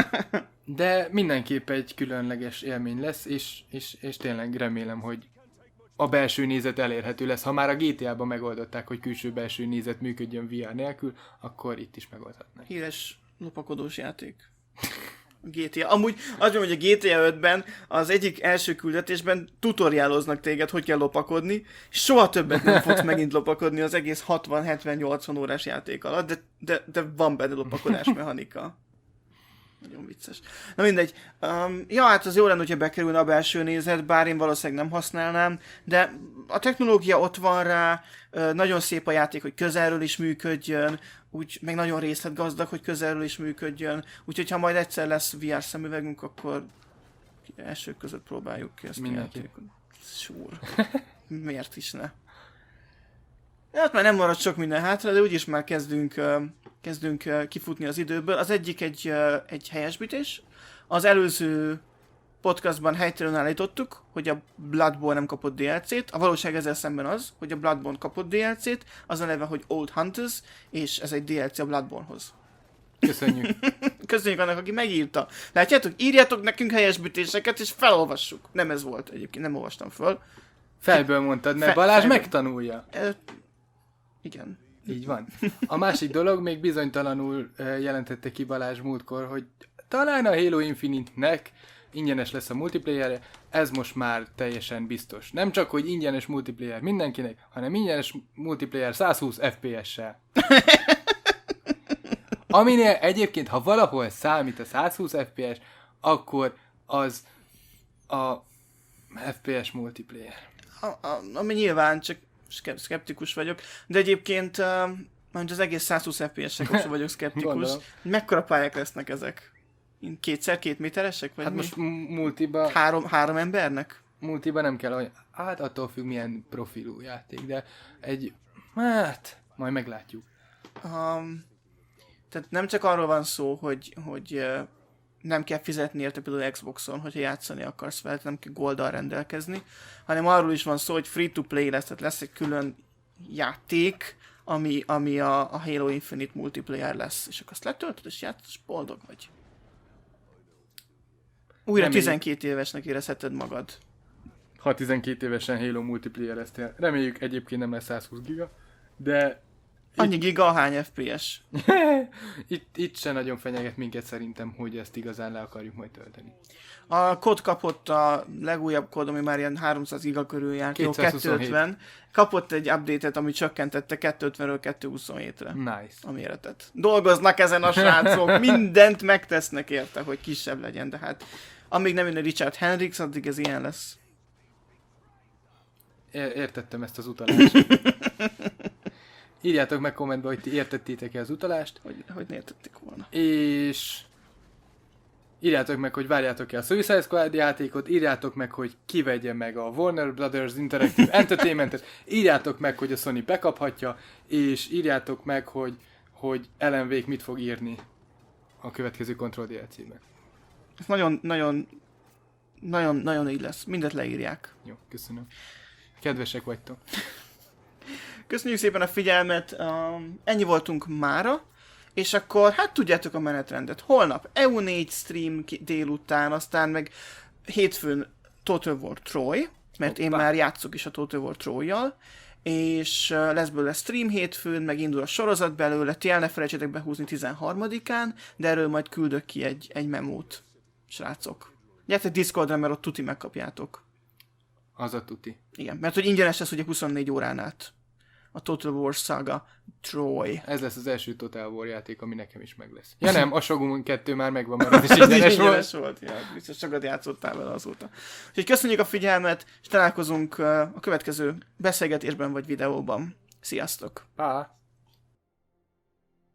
S2: De mindenképp egy különleges élmény lesz, és, és, és tényleg remélem, hogy a belső nézet elérhető lesz. Ha már a gé té á-ban megoldották, hogy külső-belső nézet működjön vé er nélkül, akkor itt is megoldhatnak.
S1: Híres lopakodós játék. A gé té á. Amúgy azt mondom, hogy a gé té á ötben az egyik első küldetésben tutoriáloznak téged, hogy kell lopakodni, és soha többet nem fogsz megint lopakodni az egész hatvan hetven nyolcvan órás játék alatt, de, de, de van benne lopakodás mechanika. Nagyon vicces. Na mindegy. Um, ja, hát az jó lenne, hogyha bekerülne a belső nézet, bár én valószínűleg nem használnám, de a technológia ott van rá, uh, nagyon szép a játék, hogy közelről is működjön, úgy, meg nagyon részletgazdag, hogy közelről is működjön, úgyhogy ha majd egyszer lesz vé er szemüvegünk, akkor elsők között próbáljuk ki ezt a játékot. Sure. Miért is ne? Hát már nem marad sok minden hátra, de úgyis már kezdünk, uh, kezdünk uh, kifutni az időből. Az egyik egy, uh, egy helyesbítés. Az előző podcastban helytelenül állítottuk, hogy a Bloodborne nem kapott dé el cét. A valóság ezzel szemben az, hogy a Bloodborne kapott dé el cét, az a neve, hogy Old Hunters, és ez egy dé el cé a Bloodborne-hoz.
S2: Köszönjük.
S1: Köszönjük annak, aki megírta. Látjátok, írjátok nekünk helyesbítéseket, és felolvassuk. Nem ez volt egyébként, nem olvastam föl.
S2: Fejből mondtad, mert
S1: Fe-
S2: Balázs
S1: fejből.
S2: megtanulja.
S1: E- igen.
S2: Így van. A másik dolog, még bizonytalanul jelentette ki Balázs múltkor, hogy talán a Halo Infinite-nek ingyenes lesz a multiplayer, ez most már teljesen biztos. Nem csak, hogy ingyenes multiplayer mindenkinek, hanem ingyenes multiplayer száz húsz ef pé es-sel. Aminél egyébként, ha valahol számít a száz húsz ef pé es, akkor az a ef pé es multiplayer.
S1: A, a, ami nyilván, csak szkeptikus vagyok, de egyébként uh, majd az egész száz húsz ef pé es-sel kapcsolatban vagyok szkeptikus. Mekkora pályák lesznek ezek? Kétszer két méteresek? Vagy
S2: hát
S1: mi?
S2: most multiba...
S1: Három, három embernek?
S2: Multiba nem kell, hogy... Hát attól függ, milyen profilú játék, de egy... Hát... Majd meglátjuk.
S1: Um, tehát nem csak arról van szó, hogy, hogy uh, nem kell fizetni érte például Xboxon, hogyha játszani akarsz vele, nem kell golddal rendelkezni, hanem arról is van szó, hogy free-to-play lesz, tehát lesz egy külön játék, ami, ami a, a Halo Infinite multiplayer lesz, és akkor azt letöltöd, és játsz, és boldog vagy. Újra Reméljük. tizenkét évesnek érezheted magad.
S2: Ha tizenkét évesen Halo multiplayer lesz, reméljük egyébként nem lesz száz húsz giga, de...
S1: Annyi giga, ahány ef pé es.
S2: itt, itt se nagyon fenyeget minket szerintem, hogy ezt igazán le akarjuk majd tölteni.
S1: A kod kapott a legújabb kod, ami már ilyen háromszáz giga körül jár, jó, kétszázötven. Kapott egy update-et, ami csökkentette kétszázötvenről kétszázhuszonhétre.
S2: Nice.
S1: A méretet. Dolgoznak ezen a srácok, mindent megtesznek érte, hogy kisebb legyen, de hát amíg nem jön a Richard Hendricks, addig ez ilyen lesz.
S2: É- értettem ezt az utalást. Írjátok meg kommentbe, hogy ti értettétek-e az utalást.
S1: Hogy, hogy ne értették volna.
S2: És írjátok meg, hogy várjátok-e a Suicide Squad játékot, írjátok meg, hogy ki vegye meg a Warner Brothers Interactive Entertainmentet, írjátok meg, hogy a Sony bekaphatja, és írjátok meg, hogy, hogy Alan Wake mit fog írni a következő Control dé el cé-ben.
S1: Ez nagyon, nagyon, nagyon, nagyon így lesz. Mindet leírják.
S2: Jó, köszönöm. Kedvesek vagytok.
S1: Köszönjük szépen a figyelmet, um, ennyi voltunk mára, és akkor hát tudjátok a menetrendet. Holnap E U négy stream délután, aztán meg hétfőn Total War Troy, mert Hoppá. Én már játszok is a Total War Troy-jal, és uh, lesz belőle stream hétfőn, meg indul a sorozat belőle, ti el ne felejtsétek behúzni tizenharmadikán, de erről majd küldök ki egy, egy memót, srácok. Gyertek Discordra, mert ott tuti megkapjátok.
S2: Az a tuti.
S1: Igen, mert hogy ingyenes lesz ugye huszonnégy órán át. A Total War Saga Troy.
S2: Ez lesz az első Total War játék, ami nekem is meg lesz. Ja nem, a Shogun kettő már megvan, mert ez is ingyenes volt.
S1: ingyenes volt. Ja, biztos sokat játszottál vele azóta. Úgyhogy köszönjük a figyelmet, és találkozunk a következő beszélgetésben vagy videóban. Sziasztok!
S2: Pá!